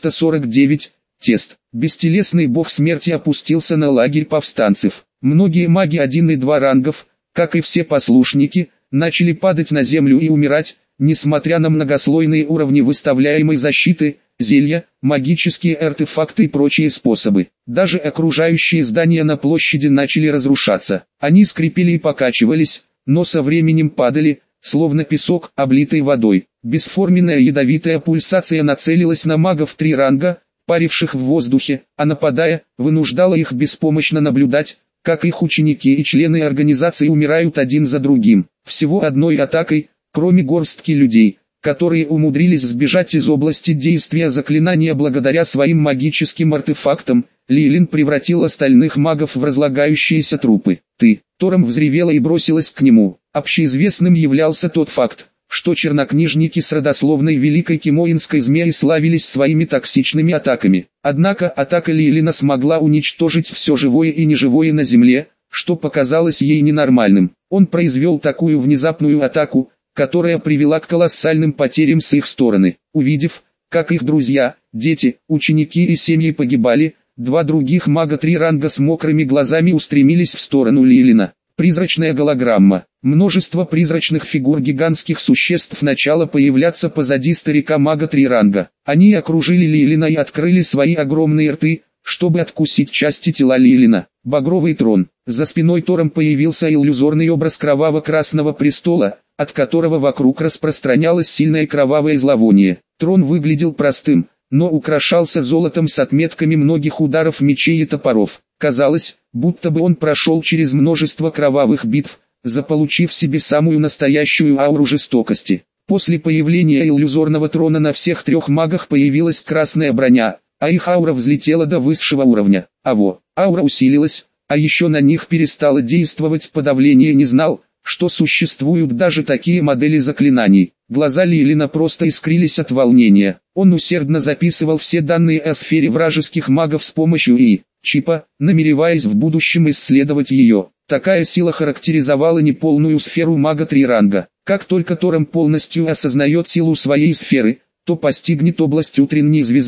449. Тест. Бестелесный бог смерти опустился на лагерь повстанцев. Многие маги 1 и 2 рангов, как и все послушники, начали падать на землю и умирать, несмотря на многослойные уровни выставляемой защиты, зелья, магические артефакты и прочие способы. Даже окружающие здания на площади начали разрушаться. Они скрипели и покачивались, но со временем падали, словно песок, облитый водой. Бесформенная ядовитая пульсация нацелилась на магов 3 ранга, паривших в воздухе, а нападая, вынуждала их беспомощно наблюдать, как их ученики и члены организации умирают один за другим. Всего одной атакой, кроме горстки людей, которые умудрились сбежать из области действия заклинания благодаря своим магическим артефактам, Лилин превратил остальных магов в разлагающиеся трупы. Тором взревела и бросилась к нему. Общеизвестным являлся тот факт, что чернокнижники с родословной великой кимоинской змеи славились своими токсичными атаками. Однако атака Лилина смогла уничтожить все живое и неживое на земле, что показалось ей ненормальным. Он произвел такую внезапную атаку, которая привела к колоссальным потерям с их стороны. Увидев, как их друзья, дети, ученики и семьи погибали, 2 других мага 3 ранга с мокрыми глазами устремились в сторону Лилина. Призрачная голограмма. Множество призрачных фигур гигантских существ начало появляться позади старика мага 3 ранга. Они окружили Лилина и открыли свои огромные рты, чтобы откусить части тела Лилина. Багровый трон. За спиной Тором появился иллюзорный образ кроваво-красного престола, от которого вокруг распространялось сильное кровавое зловоние. Трон выглядел простым, но украшался золотом с отметками многих ударов мечей и топоров. Казалось, будто бы он прошел через множество кровавых битв, заполучив себе самую настоящую ауру жестокости. После появления иллюзорного трона на всех 3 магах появилась красная броня, а их аура взлетела до высшего уровня. Аура усилилась, а еще на них перестало действовать подавление. Не знал, что существуют даже такие модели заклинаний. Глаза Лилина просто искрились от волнения. Он усердно записывал все данные о сфере вражеских магов с помощью чипа, намереваясь в будущем исследовать ее. Такая сила характеризовала неполную сферу мага 3 ранга. Как только Тором полностью осознает силу своей сферы, то постигнет область утренней звезды.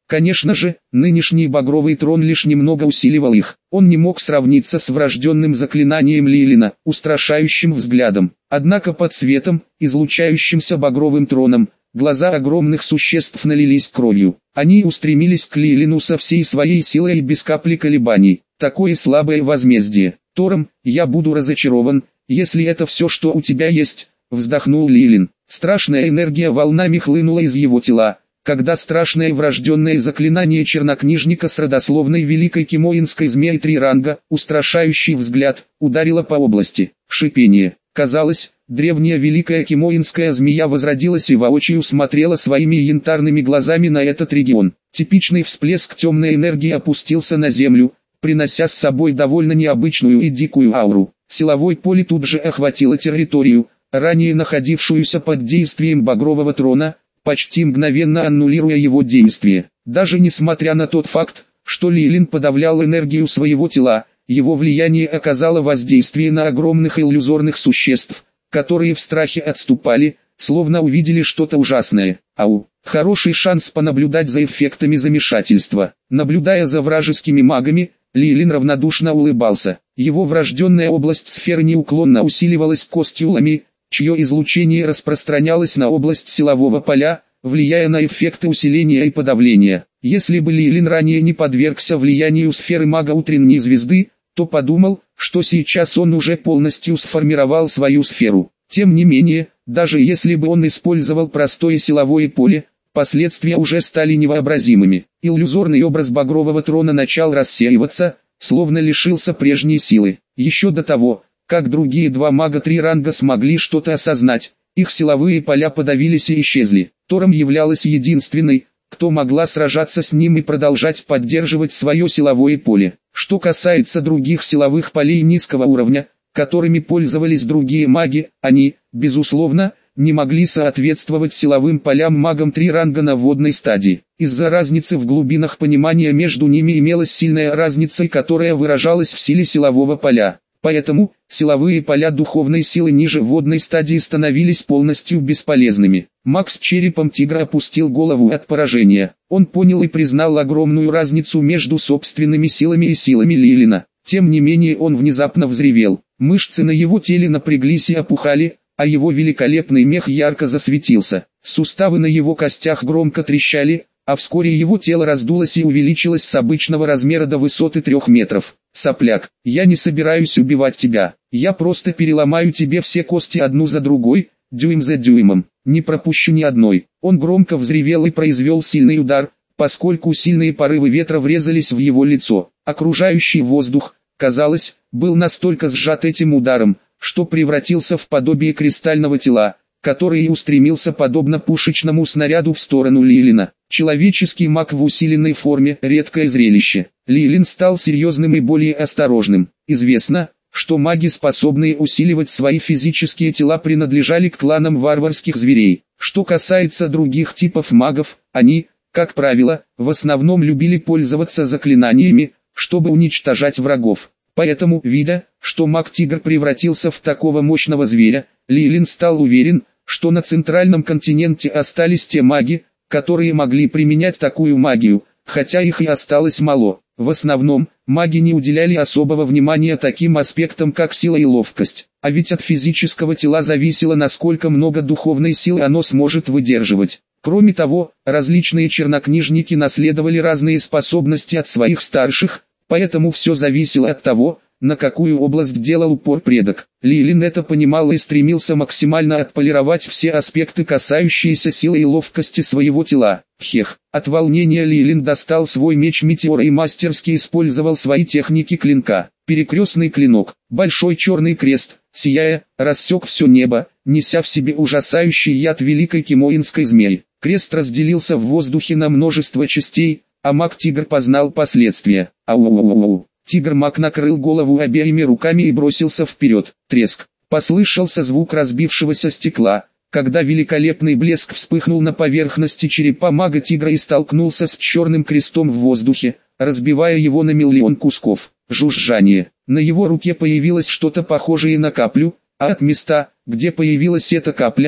Конечно же, нынешний багровый трон лишь немного усиливал их. Он не мог сравниться с врожденным заклинанием Лилина, устрашающим взглядом. Однако под светом, излучающимся багровым троном, глаза огромных существ налились кровью. Они устремились к Лилину со всей своей силой и без капли колебаний. Такое слабое возмездие. Тором, я буду разочарован, если это все, что у тебя есть, вздохнул Лилин. Страшная энергия волнами хлынула из его тела, когда страшное врожденное заклинание чернокнижника с родословной великой кимоинской змеи 3 ранга, устрашающий взгляд, ударило по области. Шипение. Казалось, древняя великая кимоинская змея возродилась и воочию смотрела своими янтарными глазами на этот регион. Типичный всплеск темной энергии опустился на землю, принося с собой довольно необычную и дикую ауру. Силовое поле тут же охватило территорию, ранее находившуюся под действием багрового трона, почти мгновенно аннулируя его действие. Даже несмотря на тот факт, что Лилин подавлял энергию своего тела, его влияние оказало воздействие на огромных иллюзорных существ, которые в страхе отступали, словно увидели что-то ужасное. Ау, хороший шанс понаблюдать за эффектами замешательства. Наблюдая за вражескими магами, Лилин равнодушно улыбался. Его врожденная область сферы неуклонно усиливалась костюлами, чье излучение распространялось на область силового поля, влияя на эффекты усиления и подавления. Если бы Лилин ранее не подвергся влиянию сферы мага утренней звезды, то подумал, что сейчас он уже полностью сформировал свою сферу. Тем не менее, даже если бы он использовал простое силовое поле, последствия уже стали невообразимыми. Иллюзорный образ багрового трона начал рассеиваться, словно лишился прежней силы. Еще до того, как другие 2 мага 3 ранга смогли что-то осознать, их силовые поля подавились и исчезли. Тором являлась единственной, кто могла сражаться с ним и продолжать поддерживать свое силовое поле. Что касается других силовых полей низкого уровня, которыми пользовались другие маги, они, безусловно, не могли соответствовать силовым полям магам 3 ранга на вводной стадии. Из-за разницы в глубинах понимания между ними имелась сильная разница, которая выражалась в силе силового поля. Поэтому, силовые поля духовной силы ниже водной стадии становились полностью бесполезными. Маг с черепом тигра опустил голову от поражения. Он понял и признал огромную разницу между собственными силами и силами Лилина. Тем не менее он внезапно взревел. Мышцы на его теле напряглись и опухали, а его великолепный мех ярко засветился. Суставы на его костях громко трещали, а вскоре его тело раздулось и увеличилось с обычного размера до высоты 3 метров. «Сопляк, я не собираюсь убивать тебя, я просто переломаю тебе все кости одну за другой, дюйм за дюймом, не пропущу ни одной». Он громко взревел и произвел сильный удар, поскольку сильные порывы ветра врезались в его лицо. Окружающий воздух, казалось, был настолько сжат этим ударом, что превратился в подобие кристального тела, который и устремился подобно пушечному снаряду в сторону Лилина. Человеческий маг в усиленной форме – редкое зрелище. Лилин стал серьезным и более осторожным. Известно, что маги, способные усиливать свои физические тела, принадлежали к кланам варварских зверей. Что касается других типов магов, они, как правило, в основном любили пользоваться заклинаниями, чтобы уничтожать врагов. Поэтому, видя, что маг-тигр превратился в такого мощного зверя, Лилин стал уверен, что на центральном континенте остались те маги, которые могли применять такую магию, хотя их и осталось мало. В основном, маги не уделяли особого внимания таким аспектам, как сила и ловкость. А ведь от физического тела зависело, насколько много духовной силы оно сможет выдерживать. Кроме того, различные чернокнижники наследовали разные способности от своих старших, поэтому все зависело от того, на какую область делал упор предок. Лилин это понимал и стремился максимально отполировать все аспекты, касающиеся силы и ловкости своего тела. От волнения Лилин достал свой меч метеора и мастерски использовал свои техники клинка. Перекрестный клинок, большой черный крест, сияя, рассек все небо, неся в себе ужасающий яд великой кимоинской змеи. Крест разделился в воздухе на множество частей, а маг-тигр познал последствия. Ау-ау-ау-ау. Тигр-маг накрыл голову обеими руками и бросился вперед. Треск. Послышался звук разбившегося стекла, когда великолепный блеск вспыхнул на поверхности черепа мага-тигра и столкнулся с черным крестом в воздухе, разбивая его на миллион кусков. Жужжание. На его руке появилось что-то похожее на каплю, а от места, где появилась эта капля,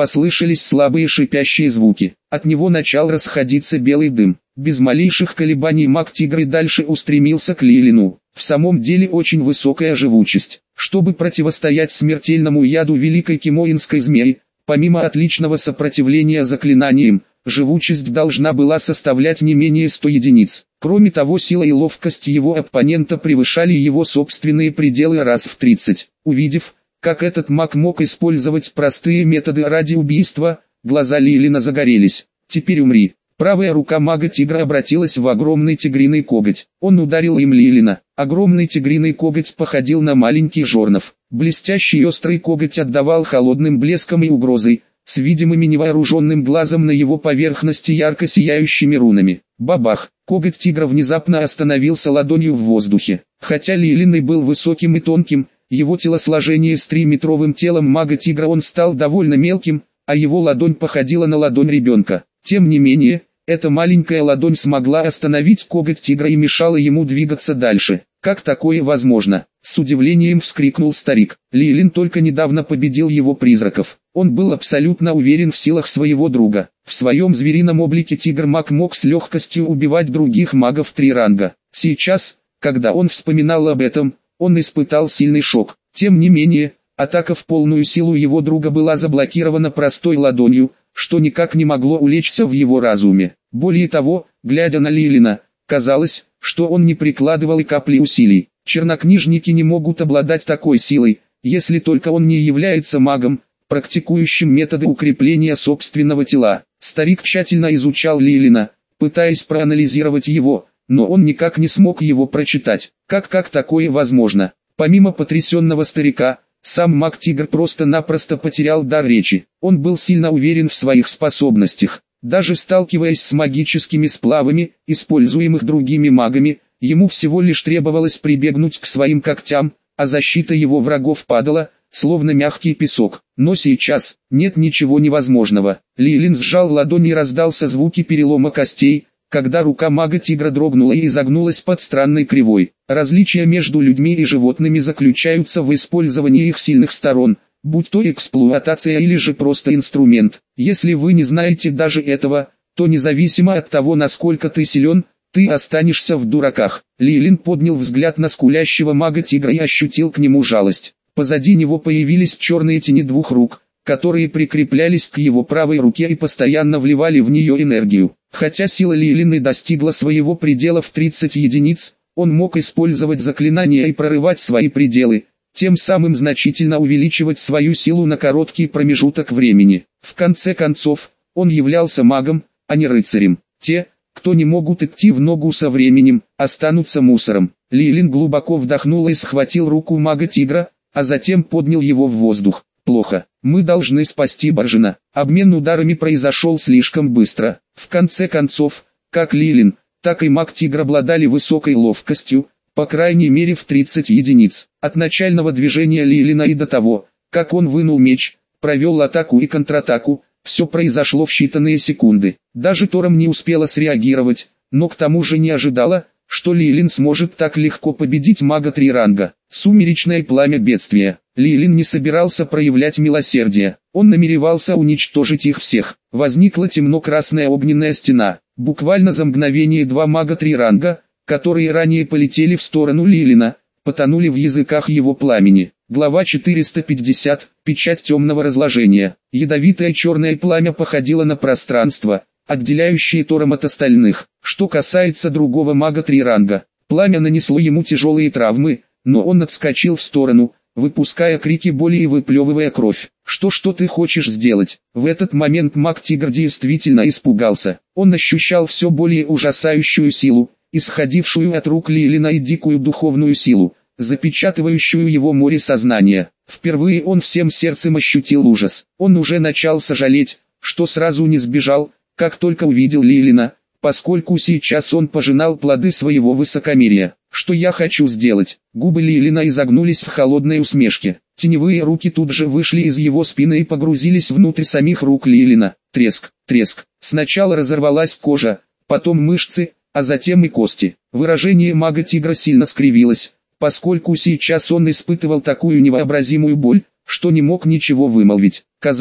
послышались слабые шипящие звуки. От него начал расходиться белый дым. Без малейших колебаний маг-тигр и дальше устремился к Лилину. В самом деле очень высокая живучесть. Чтобы противостоять смертельному яду великой кимоинской змеи, помимо отличного сопротивления заклинаниям, живучесть должна была составлять не менее 100 единиц. Кроме того, сила и ловкость его оппонента превышали его собственные пределы раз в 30. Увидев, как этот маг мог использовать простые методы ради убийства, глаза Лилина загорелись. «Теперь умри». Правая рука мага-тигра обратилась в огромный тигриный коготь. Он ударил им Лилина. Огромный тигриный коготь походил на маленький жорнов. Блестящий острый коготь отдавал холодным блеском и угрозой, с видимыми невооруженным глазом на его поверхности ярко сияющими рунами. Бабах! Коготь тигра внезапно остановился ладонью в воздухе. Хотя Лилин и был высоким и тонким, его телосложение с 3-метровым телом мага-тигра он стал довольно мелким, а его ладонь походила на ладонь ребенка. Тем не менее, эта маленькая ладонь смогла остановить коготь тигра и мешала ему двигаться дальше. «Как такое возможно?» — с удивлением вскрикнул старик. Лилин только недавно победил его призраков. Он был абсолютно уверен в силах своего друга. В своем зверином облике тигр-маг мог с легкостью убивать других магов 3 ранга. Сейчас, когда он вспоминал об этом, он испытал сильный шок. Тем не менее, атака в полную силу его друга была заблокирована простой ладонью, что никак не могло улечься в его разуме. Более того, глядя на Лилина, казалось, что он не прикладывал и капли усилий. Чернокнижники не могут обладать такой силой, если только он не является магом, практикующим методы укрепления собственного тела. Старик тщательно изучал Лилина, пытаясь проанализировать его, но он никак не смог его прочитать. Как такое возможно? Помимо потрясенного старика, сам маг-тигр просто-напросто потерял дар речи. Он был сильно уверен в своих способностях. Даже сталкиваясь с магическими сплавами, используемых другими магами, ему всего лишь требовалось прибегнуть к своим когтям, а защита его врагов падала, словно мягкий песок. Но сейчас нет ничего невозможного. Лилин сжал ладони и раздался звуки перелома костей, когда рука мага-тигра дрогнула и изогнулась под странной кривой. Различия между людьми и животными заключаются в использовании их сильных сторон, будь то эксплуатация или же просто инструмент. Если вы не знаете даже этого, то независимо от того, насколько ты силен, ты останешься в дураках. Лилин поднял взгляд на скулящего мага-тигра и ощутил к нему жалость. Позади него появились черные тени 2 рук, которые прикреплялись к его правой руке и постоянно вливали в нее энергию. Хотя сила Лилины достигла своего предела в 30 единиц, он мог использовать заклинания и прорывать свои пределы, тем самым значительно увеличивать свою силу на короткий промежуток времени. В конце концов, он являлся магом, а не рыцарем. Те, кто не могут идти в ногу со временем, останутся мусором. Лилин глубоко вдохнул и схватил руку мага-тигра, а затем поднял его в воздух. «Плохо. Мы должны спасти Баржина». Обмен ударами произошел слишком быстро. В конце концов, как Лилин, так и маг-тигр обладали высокой ловкостью, по крайней мере в 30 единиц. От начального движения Лилина и до того, как он вынул меч, провел атаку и контратаку, все произошло в считанные секунды. Даже Тором не успела среагировать, но к тому же не ожидала, что Лилин сможет так легко победить мага 3 ранга. Сумеречное пламя бедствия. Лилин не собирался проявлять милосердие. Он намеревался уничтожить их всех. Возникла темно-красная огненная стена. Буквально за мгновение 2 мага 3 ранга, которые ранее полетели в сторону Лилина, потонули в языках его пламени. Глава 450. Печать темного разложения. Ядовитое черное пламя походило на пространство, отделяющее Тором от остальных. Что касается другого мага 3 ранга, пламя нанесло ему тяжелые травмы, но он отскочил в сторону, выпуская крики боли и выплевывая кровь. Что ты хочешь сделать?» В этот момент маг-тигр действительно испугался. Он ощущал все более ужасающую силу, исходившую от рук Лилина, и дикую духовную силу, запечатывающую его море сознания. Впервые он всем сердцем ощутил ужас. Он уже начал сожалеть, что сразу не сбежал, как только увидел Лилина, поскольку сейчас он пожинал плоды своего высокомерия. «Что я хочу сделать?» Губы Лилина изогнулись в холодной усмешке. Теневые руки тут же вышли из его спины и погрузились внутрь самих рук Лилина. Треск, треск. Сначала разорвалась кожа, потом мышцы, а затем и кости. Выражение мага-тигра сильно скривилось, поскольку сейчас он испытывал такую невообразимую боль, что не мог ничего вымолвить. Казалось,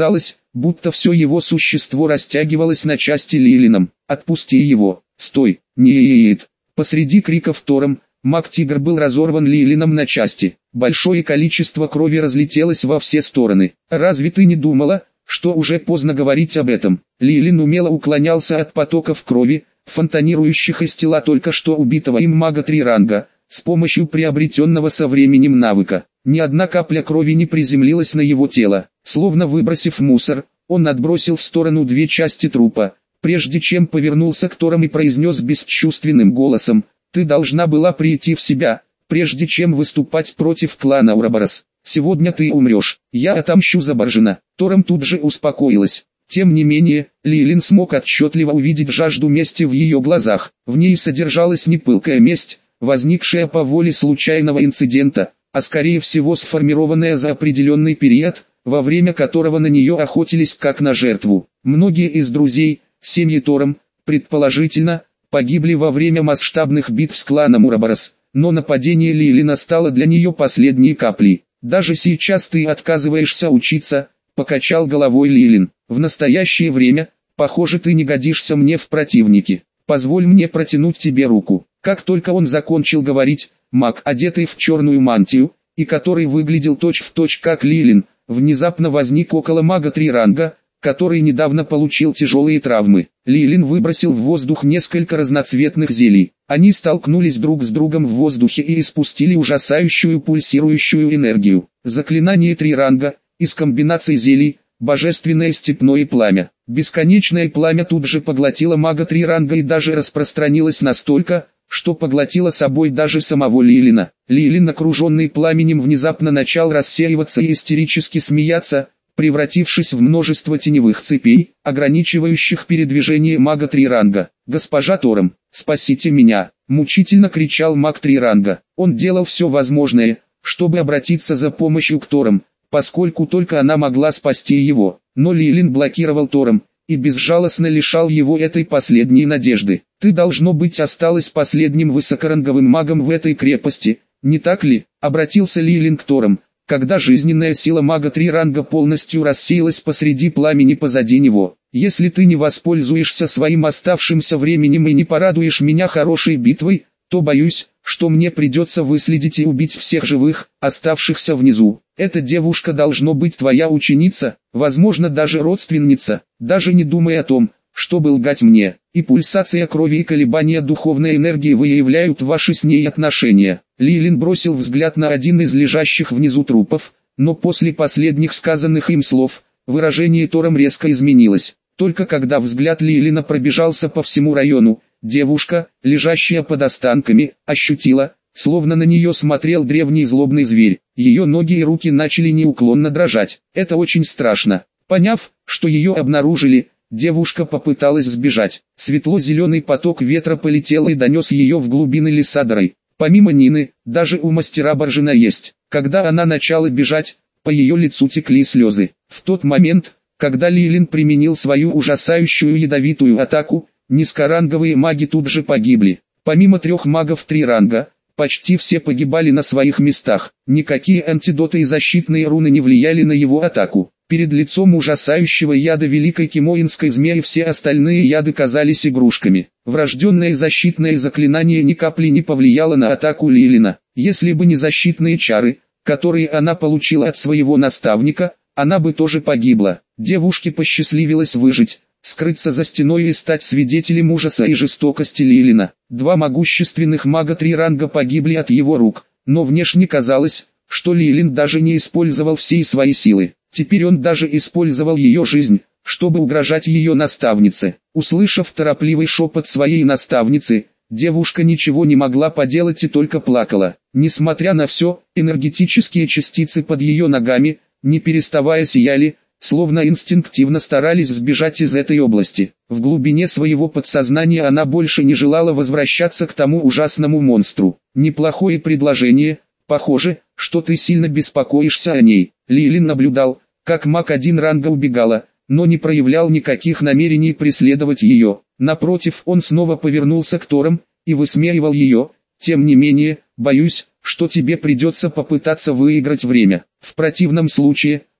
будто все его существо растягивалось на части Лилином. «Отпусти его! Стой! Нет!» Посреди криков Тором, маг-тигр был разорван Лилином на части. Большое количество крови разлетелось во все стороны. «Разве ты не думала, что уже поздно говорить об этом?» Лилин умело уклонялся от потоков крови, фонтанирующих из тела только что убитого им мага 3 ранга, с помощью приобретенного со временем навыка. Ни одна капля крови не приземлилась на его тело. Словно выбросив мусор, он отбросил в сторону 2 части трупа, прежде чем повернулся к Торам и произнес бесчувственным голосом: «Ты должна была прийти в себя, прежде чем выступать против клана Ураборос. Сегодня ты умрешь, я отомщу за Баржина». Торам тут же успокоилась. Тем не менее, Лилин смог отчетливо увидеть жажду мести в ее глазах. В ней содержалась не пылкая месть, возникшая по воле случайного инцидента, а скорее всего сформированная за определенный период, во время которого на нее охотились как на жертву. Многие из друзей, семьи Торам, предположительно, погибли во время масштабных битв с кланом Ураборос, но нападение Лилина стало для нее последней каплей. «Даже сейчас ты отказываешься учиться», — покачал головой Лилин. «В настоящее время, похоже, ты не годишься мне в противники. Позволь мне протянуть тебе руку». Как только он закончил говорить, маг, одетый в черную мантию, и который выглядел точь-в-точь как Лилин, внезапно возник около мага 3 ранга, который недавно получил тяжелые травмы. Лилин выбросил в воздух несколько разноцветных зелий. Они столкнулись друг с другом в воздухе и испустили ужасающую пульсирующую энергию. Заклинание 3 ранга, из комбинаций зелий, божественное степное пламя. Бесконечное пламя тут же поглотило мага 3 ранга и даже распространилось настолько, что поглотило собой даже самого Лилина. Лилин, окруженный пламенем, внезапно начал рассеиваться и истерически смеяться, превратившись в множество теневых цепей, ограничивающих передвижение мага 3 ранга. «Госпожа Торам, спасите меня!» – мучительно кричал маг 3 ранга. Он делал все возможное, чтобы обратиться за помощью к Торам, поскольку только она могла спасти его. Но Лилин блокировал Торам и безжалостно лишал его этой последней надежды. «Ты, должно быть, осталась последним высокоранговым магом в этой крепости, не так ли?» — обратился Лилин к Торам, когда жизненная сила мага 3 ранга полностью рассеялась посреди пламени позади него. «Если ты не воспользуешься своим оставшимся временем и не порадуешь меня хорошей битвой, то боюсь, что мне придется выследить и убить всех живых, оставшихся внизу. Эта девушка должно быть твоя ученица, возможно даже родственница, даже не думай о том, чтобы лгать мне. И пульсация крови и колебания духовной энергии выявляют ваши с ней отношения». Лилин бросил взгляд на один из лежащих внизу трупов, но после последних сказанных им слов, выражение Торам резко изменилось. Только когда взгляд Лилина пробежался по всему району, девушка, лежащая под останками, ощутила, словно на нее смотрел древний злобный зверь. Ее ноги и руки начали неуклонно дрожать. Это очень страшно. Поняв, что ее обнаружили, девушка попыталась сбежать. Светло-зеленый поток ветра полетел и донес ее в глубины Лиссадрой. Помимо Нины, даже у мастера Баржина есть. Когда она начала бежать, по ее лицу текли слезы. В тот момент, когда Лилин применил свою ужасающую ядовитую атаку, низкоранговые маги тут же погибли. Помимо 3 магов 3 ранга, почти все погибали на своих местах. Никакие антидоты и защитные руны не влияли на его атаку. Перед лицом ужасающего яда великой кимоинской змеи все остальные яды казались игрушками. Врожденное защитное заклинание ни капли не повлияло на атаку Лилина. Если бы не защитные чары, которые она получила от своего наставника, она бы тоже погибла. Девушке посчастливилось выжить, скрыться за стеной и стать свидетелем ужаса и жестокости Лилина. 2 могущественных мага 3 ранга погибли от его рук, но внешне казалось, что Лилин даже не использовал всей свои силы. Теперь он даже использовал ее жизнь, чтобы угрожать ее наставнице. Услышав торопливый шепот своей наставницы, девушка ничего не могла поделать и только плакала. Несмотря на все, энергетические частицы под ее ногами, не переставая сияли, словно инстинктивно старались сбежать из этой области. В глубине своего подсознания она больше не желала возвращаться к тому ужасному монстру. «Неплохое предложение, похоже, что ты сильно беспокоишься о ней». Лилин наблюдал, как маг 1 ранга убегала, но не проявлял никаких намерений преследовать ее. Напротив, он снова повернулся к Торам и высмеивал ее. «Тем не менее, боюсь, что тебе придется попытаться выиграть время. В противном случае,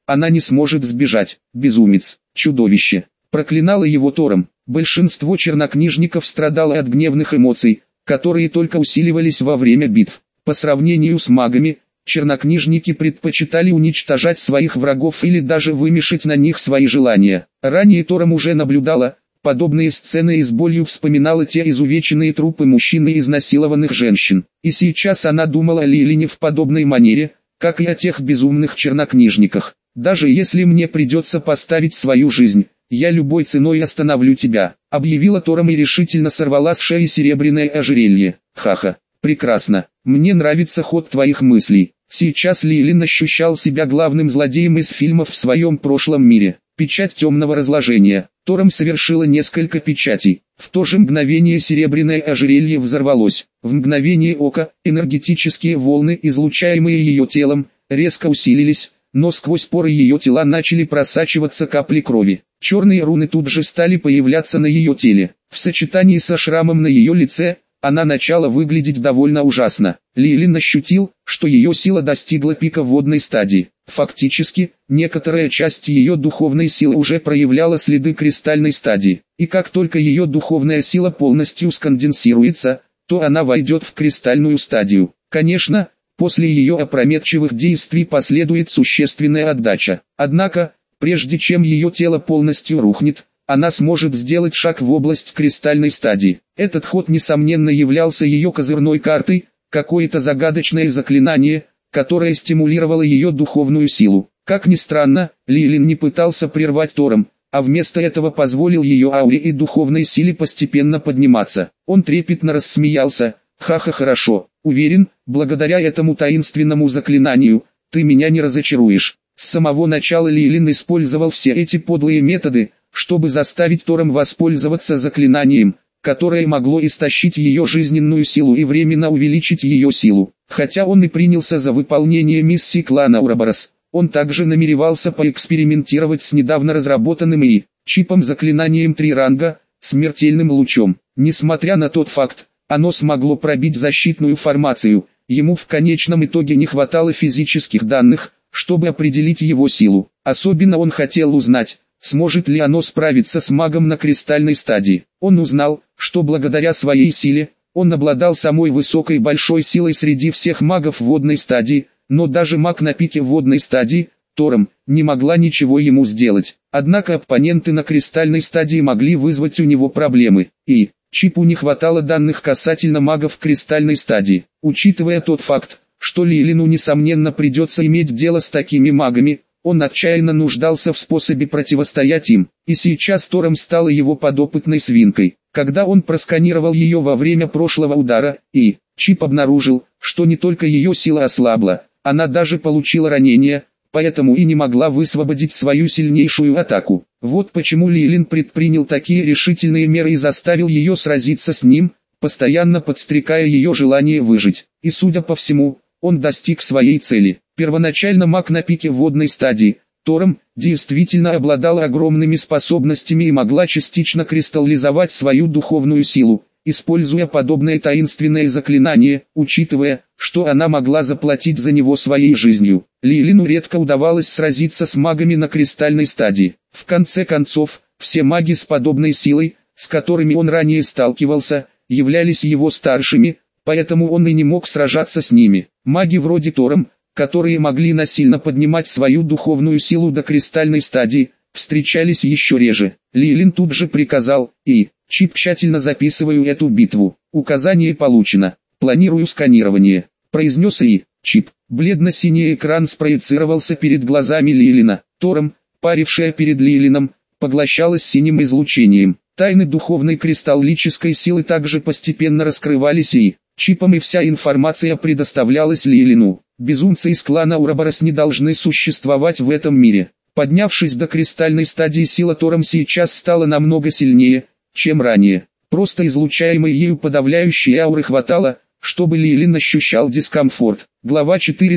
она не сможет сбежать. Безумец, чудовище. Проклинала его Тором. Большинство чернокнижников страдало от гневных эмоций, которые только усиливались во время битв. По сравнению с магами, чернокнижники предпочитали уничтожать своих врагов или даже вымешать на них свои желания. Ранее Тором уже наблюдала подобные сцены и с болью вспоминала те изувеченные трупы мужчин и изнасилованных женщин. И сейчас она думала о Лилине в подобной манере, как и о тех безумных чернокнижниках. «Даже если мне придется поставить свою жизнь, я любой ценой остановлю тебя», — объявила Тором и решительно сорвала с шеи серебряное ожерелье. «Ха-ха, прекрасно, мне нравится ход твоих мыслей». Сейчас Лилин ощущал себя главным злодеем из фильмов в своем прошлом мире. Печать темного разложения. Тором совершила несколько печатей. В то же мгновение серебряное ожерелье взорвалось. В мгновение ока энергетические волны, излучаемые ее телом, резко усилились, но сквозь поры ее тела начали просачиваться капли крови. Черные руны тут же стали появляться на ее теле. В сочетании со шрамом на ее лице, она начала выглядеть довольно ужасно. Лилин ощутил, что ее сила достигла пика водной стадии. Фактически, некоторая часть ее духовной силы уже проявляла следы кристальной стадии. И как только ее духовная сила полностью сконденсируется, то она войдет в кристальную стадию. Конечно, после ее опрометчивых действий последует существенная отдача. Однако, прежде чем ее тело полностью рухнет, она сможет сделать шаг в область кристальной стадии. Этот ход несомненно являлся ее козырной картой, какое-то загадочное заклинание, которое стимулировало ее духовную силу. Как ни странно, Лилин не пытался прервать Тором, а вместо этого позволил ее ауре и духовной силе постепенно подниматься. Он трепетно рассмеялся. «Ха-ха, хорошо, уверен, благодаря этому таинственному заклинанию, ты меня не разочаруешь». С самого начала Лилин использовал все эти подлые методы, чтобы заставить Тором воспользоваться заклинанием, которое могло истощить ее жизненную силу и временно увеличить ее силу. Хотя он и принялся за выполнение миссии клана Ураборос, он также намеревался поэкспериментировать с недавно разработанным чипом заклинанием 3 ранга, смертельным лучом. Несмотря на тот факт, оно смогло пробить защитную формацию, ему в конечном итоге не хватало физических данных, чтобы определить его силу. Особенно он хотел узнать, сможет ли оно справиться с магом на кристальной стадии. Он узнал, что благодаря своей силе, он обладал самой высокой большой силой среди всех магов водной стадии, но даже маг на пике водной стадии, Тором, не могла ничего ему сделать. Однако оппоненты на кристальной стадии могли вызвать у него проблемы, и чипу не хватало данных касательно магов кристальной стадии. Учитывая тот факт, что Лилину несомненно придется иметь дело с такими магами, он отчаянно нуждался в способе противостоять им, и сейчас Тором стала его подопытной свинкой. Когда он просканировал ее во время прошлого удара, чип обнаружил, что не только ее сила ослабла, она даже получила ранение, поэтому и не могла высвободить свою сильнейшую атаку. Вот почему Лилин предпринял такие решительные меры и заставил ее сразиться с ним, постоянно подстрекая ее желание выжить. И судя по всему, он достиг своей цели. Первоначально маг на пике водной стадии, Тором, действительно обладала огромными способностями и могла частично кристаллизовать свою духовную силу, используя подобное таинственное заклинание, учитывая, что она могла заплатить за него своей жизнью. Лилину редко удавалось сразиться с магами на кристальной стадии. В конце концов, все маги с подобной силой, с которыми он ранее сталкивался, являлись его старшими, поэтому он и не мог сражаться с ними. Маги вроде Тором, которые могли насильно поднимать свою духовную силу до кристальной стадии, встречались еще реже. Лилин тут же приказал, чип, тщательно записываю эту битву. Указание получено. Планирую сканирование. Произнес чип. Бледно-синий экран спроецировался перед глазами Лилина. Тором, парившая перед Лилином, поглощалась синим излучением. Тайны духовной кристаллической силы также постепенно раскрывались чипом, и вся информация предоставлялась Лилину. Безумцы из клана Ураборос не должны существовать в этом мире. Поднявшись до кристальной стадии, сила Тором сейчас стала намного сильнее, чем ранее. Просто излучаемой ею подавляющей ауры хватало, чтобы Лилин ощущал дискомфорт. Глава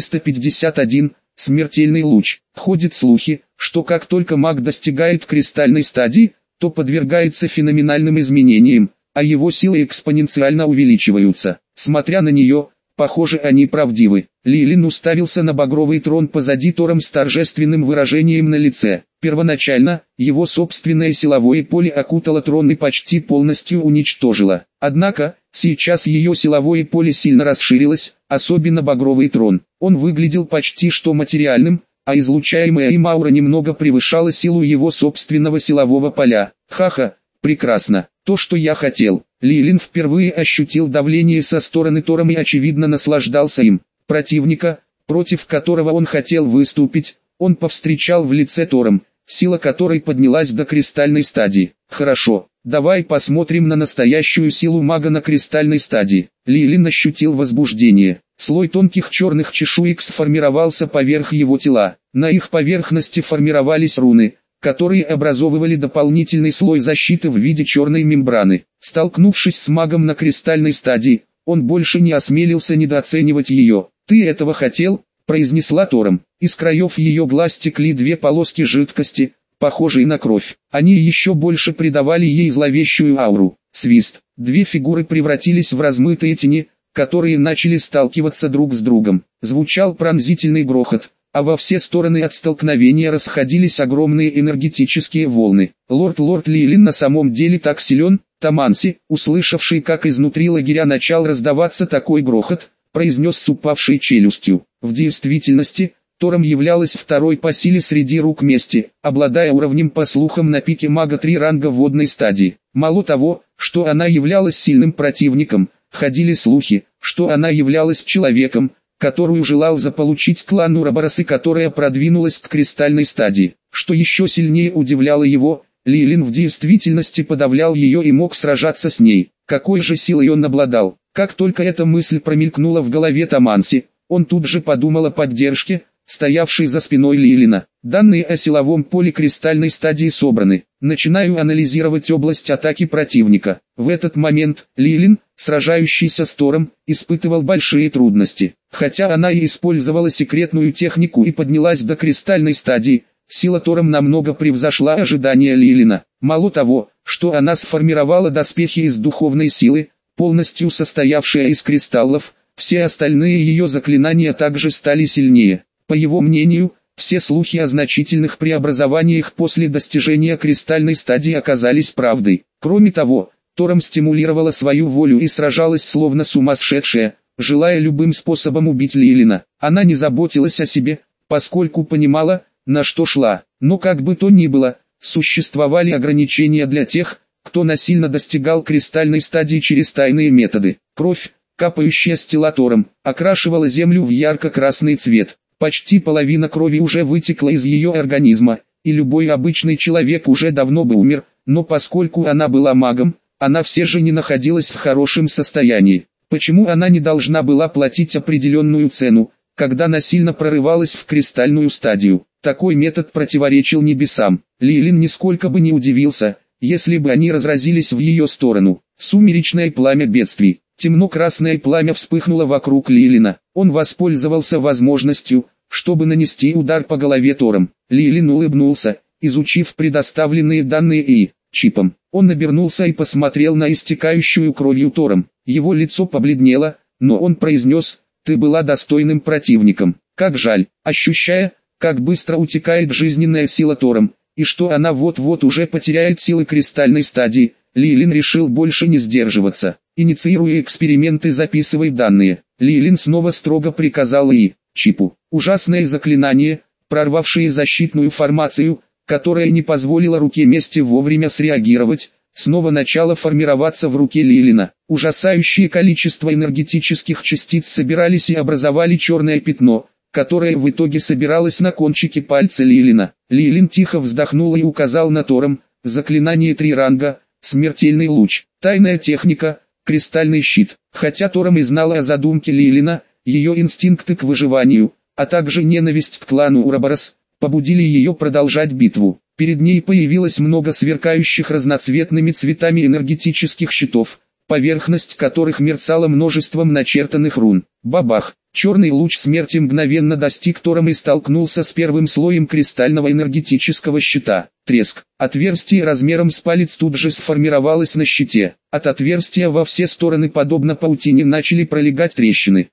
451. Смертельный луч. Ходят слухи, что как только маг достигает кристальной стадии, то подвергается феноменальным изменениям, а его силы экспоненциально увеличиваются. Смотря на нее, Похоже, они правдивы. Лилин уставился на багровый трон позади Тором с торжественным выражением на лице. Первоначально, его собственное силовое поле окутало трон и почти полностью уничтожило. Однако, сейчас ее силовое поле сильно расширилось, особенно багровый трон. Он выглядел почти что материальным, а излучаемая им аура немного превышала силу его собственного силового поля. Ха-ха, прекрасно, то, что я хотел. Лилин впервые ощутил давление со стороны Тором и очевидно наслаждался им. Противника, против которого он хотел выступить, он повстречал в лице Тором, сила которой поднялась до кристальной стадии. Хорошо, давай посмотрим на настоящую силу мага на кристальной стадии. Лилин ощутил возбуждение. Слой тонких черных чешуек сформировался поверх его тела. На их поверхности формировались руны, которые образовывали дополнительный слой защиты в виде черной мембраны. Столкнувшись с магом на кристальной стадии, он больше не осмелился недооценивать ее. «Ты этого хотел?» – произнесла Тором. Из краев ее глаз текли две полоски жидкости, похожие на кровь. Они еще больше придавали ей зловещую ауру. Свист. Две фигуры превратились в размытые тени, которые начали сталкиваться друг с другом. Звучал пронзительный грохот, а во все стороны от столкновения расходились огромные энергетические волны. Лорд Лилин на самом деле так силен? Таманси, услышавший, как изнутри лагеря начал раздаваться такой грохот, произнес с упавшей челюстью. В действительности, Тором являлась второй по силе среди рук мести, обладая уровнем по слухам на пике мага 3 ранга водной стадии. Мало того, что она являлась сильным противником, ходили слухи, что она являлась человеком, которую желал заполучить клан Ураборос и которая продвинулась к кристальной стадии. Что еще сильнее удивляло его, Лилин в действительности подавлял ее и мог сражаться с ней. Какой же силой он обладал? Как только эта мысль промелькнула в голове Таманси, он тут же подумал о поддержке, стоявшей за спиной Лилина. Данные о силовом поле кристальной стадии собраны. Начинаю анализировать область атаки противника. В этот момент Лилин, сражающийся с Тором, испытывал большие трудности. Хотя она и использовала секретную технику и поднялась до кристальной стадии, сила Тором намного превзошла ожидания Лилина. Мало того, что она сформировала доспехи из духовной силы, полностью состоявшие из кристаллов, все остальные ее заклинания также стали сильнее. По его мнению, все слухи о значительных преобразованиях после достижения кристальной стадии оказались правдой. Кроме того, Тором стимулировала свою волю и сражалась словно сумасшедшая, желая любым способом убить Лилина. Она не заботилась о себе, поскольку понимала, на что шла. Но как бы то ни было, существовали ограничения для тех, кто насильно достигал кристальной стадии через тайные методы. Кровь, капающая с тела Тором, окрашивала землю в ярко-красный цвет. Почти половина крови уже вытекла из ее организма, и любой обычный человек уже давно бы умер, но поскольку она была магом, она все же не находилась в хорошем состоянии. Почему она не должна была платить определенную цену, когда насильно прорывалась в кристальную стадию? Такой метод противоречил небесам. Лилин нисколько бы не удивился, если бы они разразились в ее сторону. Сумеречное пламя бедствий. Темно-красное пламя вспыхнуло вокруг Лилина. Он воспользовался возможностью, чтобы нанести удар по голове Тором. Лилин улыбнулся, изучив предоставленные данные и чипом. Он обернулся и посмотрел на истекающую кровью Тором. Его лицо побледнело, но он произнес: «Ты была достойным противником. Как жаль». Ощущая, как быстро утекает жизненная сила Тором, и что она вот-вот уже потеряет силы кристальной стадии, Лилин решил больше не сдерживаться. «Инициируя эксперименты, записывай данные». Лилин снова строго приказал чипу. Ужасное заклинание, прорвавшее защитную формацию, которая не позволила руке мести вовремя среагировать, снова начало формироваться в руке Лилина. Ужасающее количество энергетических частиц собирались и образовали черное пятно, которое в итоге собиралось на кончике пальца Лилина. Лилин тихо вздохнул и указал на Тором: «Заклинание 3 ранга, смертельный луч, тайная техника, кристальный щит». Хотя Тором и знала о задумке Лилина, ее инстинкты к выживанию, а также ненависть к клану Ураборос, побудили ее продолжать битву. Перед ней появилось много сверкающих разноцветными цветами энергетических щитов, поверхность которых мерцала множеством начертанных рун. Бабах! Черный луч смерти мгновенно достиг Тором и столкнулся с первым слоем кристального энергетического щита. Треск. Отверстие размером с палец тут же сформировалось на щите. От отверстия во все стороны подобно паутине начали пролегать трещины.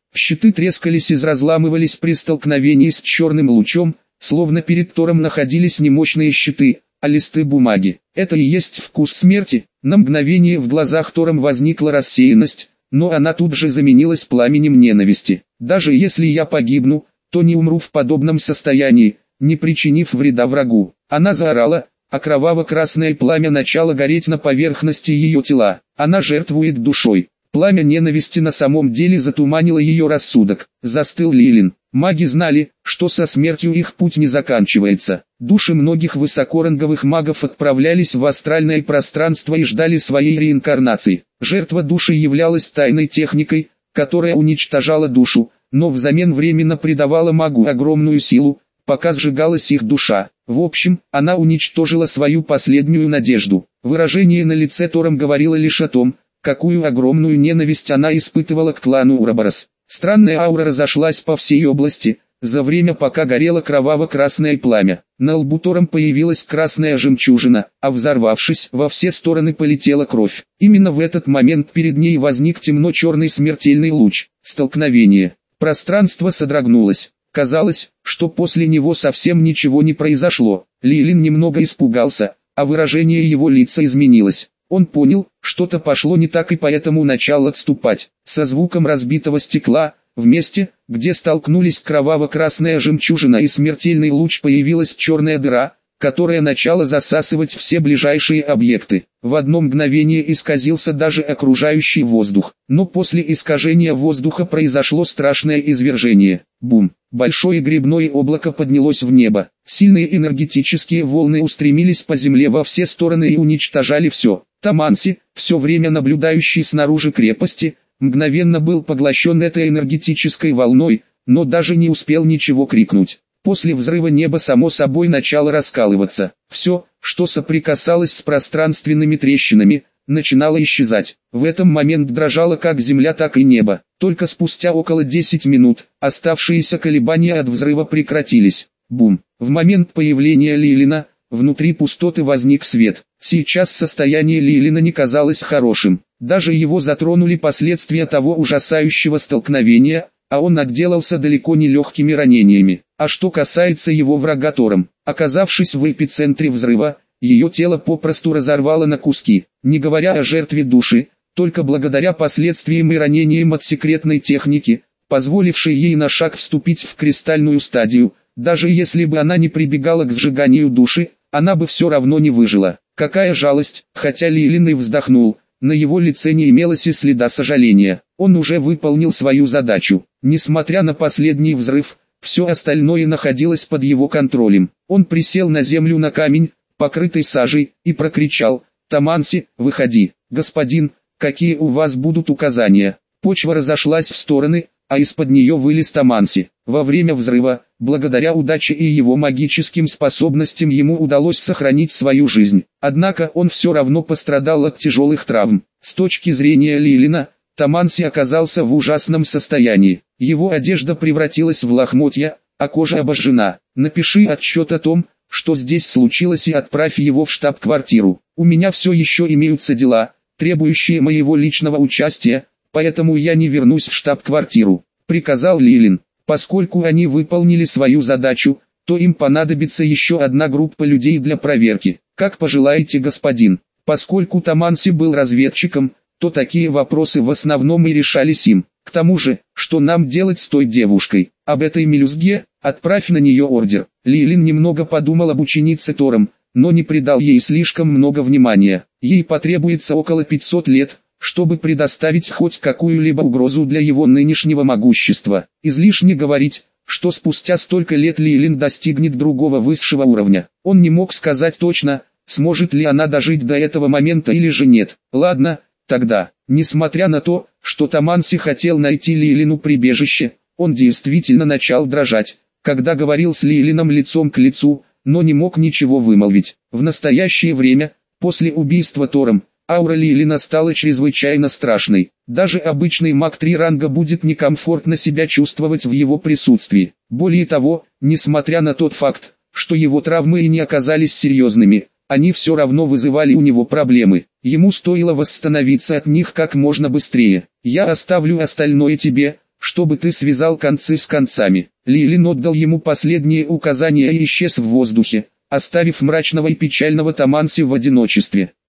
Щиты трескались и разламывались при столкновении с черным лучом, словно перед Тором находились не мощные щиты, а листы бумаги. Это и есть вкус смерти. На мгновение в глазах Тором возникла рассеянность, но она тут же заменилась пламенем ненависти. Даже если я погибну, то не умру в подобном состоянии, не причинив вреда врагу. Она заорала, а кроваво-красное пламя начало гореть на поверхности ее тела. Она жертвует душой. Пламя ненависти на самом деле затуманило ее рассудок. Застыл Лилин. Маги знали, что со смертью их путь не заканчивается. Души многих высокоранговых магов отправлялись в астральное пространство и ждали своей реинкарнации. Жертва души являлась тайной техникой, которая уничтожала душу, но взамен временно придавала магу огромную силу, пока сжигалась их душа. В общем, она уничтожила свою последнюю надежду. Выражение на лице Тором говорило лишь о том, какую огромную ненависть она испытывала к клану Ураборос. Странная аура разошлась по всей области, за время пока горело кроваво-красное пламя. На лбу Тором появилась красная жемчужина, а взорвавшись, во все стороны полетела кровь. Именно в этот момент перед ней возник темно-черный смертельный луч. Столкновение. Пространство содрогнулось. Казалось, что после него совсем ничего не произошло. Лилин немного испугался, а выражение его лица изменилось. Он понял, что-то пошло не так и поэтому начал отступать. Со звуком разбитого стекла, в месте, где столкнулись кроваво-красная жемчужина и смертельный луч, появилась черная дыра, которая начала засасывать все ближайшие объекты. В одно мгновение исказился даже окружающий воздух. Но после искажения воздуха произошло страшное извержение. Бум! Большое грибное облако поднялось в небо. Сильные энергетические волны устремились по земле во все стороны и уничтожали все. Таманси, все время наблюдающий снаружи крепости, мгновенно был поглощен этой энергетической волной, но даже не успел ничего крикнуть. После взрыва небо само собой начало раскалываться. Все, что соприкасалось с пространственными трещинами, начинало исчезать. В этом момент дрожало как земля, так и небо. Только спустя около 10 минут, оставшиеся колебания от взрыва прекратились. Бум! В момент появления Лилина, внутри пустоты возник свет. Сейчас состояние Лилина не казалось хорошим. Даже его затронули последствия того ужасающего столкновения, а он отделался далеко не легкими ранениями. А что касается его врага Тором, оказавшись в эпицентре взрыва, ее тело попросту разорвало на куски. Не говоря о жертве души, только благодаря последствиям и ранениям от секретной техники, позволившей ей на шаг вступить в кристальную стадию, даже если бы она не прибегала к сжиганию души, она бы все равно не выжила. Какая жалость, хотя Лилин и вздохнул, на его лице не имелось и следа сожаления. Он уже выполнил свою задачу. Несмотря на последний взрыв, все остальное находилось под его контролем. Он присел на землю на камень, покрытый сажей, и прокричал: «Таманси, выходи!» «Господин, какие у вас будут указания?» Почва разошлась в стороны, а из-под нее вылез Таманси. Во время взрыва, благодаря удаче и его магическим способностям, ему удалось сохранить свою жизнь. Однако он все равно пострадал от тяжелых травм. С точки зрения Лилина, Таманси оказался в ужасном состоянии. Его одежда превратилась в лохмотья, а кожа обожжена. Напиши отчет о том, что здесь случилось, и отправь его в штаб-квартиру. У меня все еще имеются дела, требующие моего личного участия, поэтому я не вернусь в штаб-квартиру», — приказал Лилин. Поскольку они выполнили свою задачу, то им понадобится еще одна группа людей для проверки. «Как пожелаете, господин». Поскольку Таманси был разведчиком, то такие вопросы в основном и решались им. К тому же, что нам делать с той девушкой? Об этой мелюзге, отправь на нее ордер. Лилин немного подумал об ученице Тором, но не придал ей слишком много внимания. Ей потребуется около 500 лет, чтобы предоставить хоть какую-либо угрозу для его нынешнего могущества. Излишне говорить, что спустя столько лет Лилин достигнет другого высшего уровня. Он не мог сказать точно, сможет ли она дожить до этого момента или же нет. Ладно, тогда, несмотря на то, что Таманси хотел найти Лилину прибежище, он действительно начал дрожать, когда говорил с Лилином лицом к лицу, но не мог ничего вымолвить. В настоящее время, после убийства Тором, аура Лилина стала чрезвычайно страшной. Даже обычный маг 3 ранга будет некомфортно себя чувствовать в его присутствии. Более того, несмотря на тот факт, что его травмы и не оказались серьезными, они все равно вызывали у него проблемы. Ему стоило восстановиться от них как можно быстрее. «Я оставлю остальное тебе, чтобы ты связал концы с концами». Лилин отдал ему последние указания и исчез в воздухе, оставив мрачного и печального Таманси в одиночестве.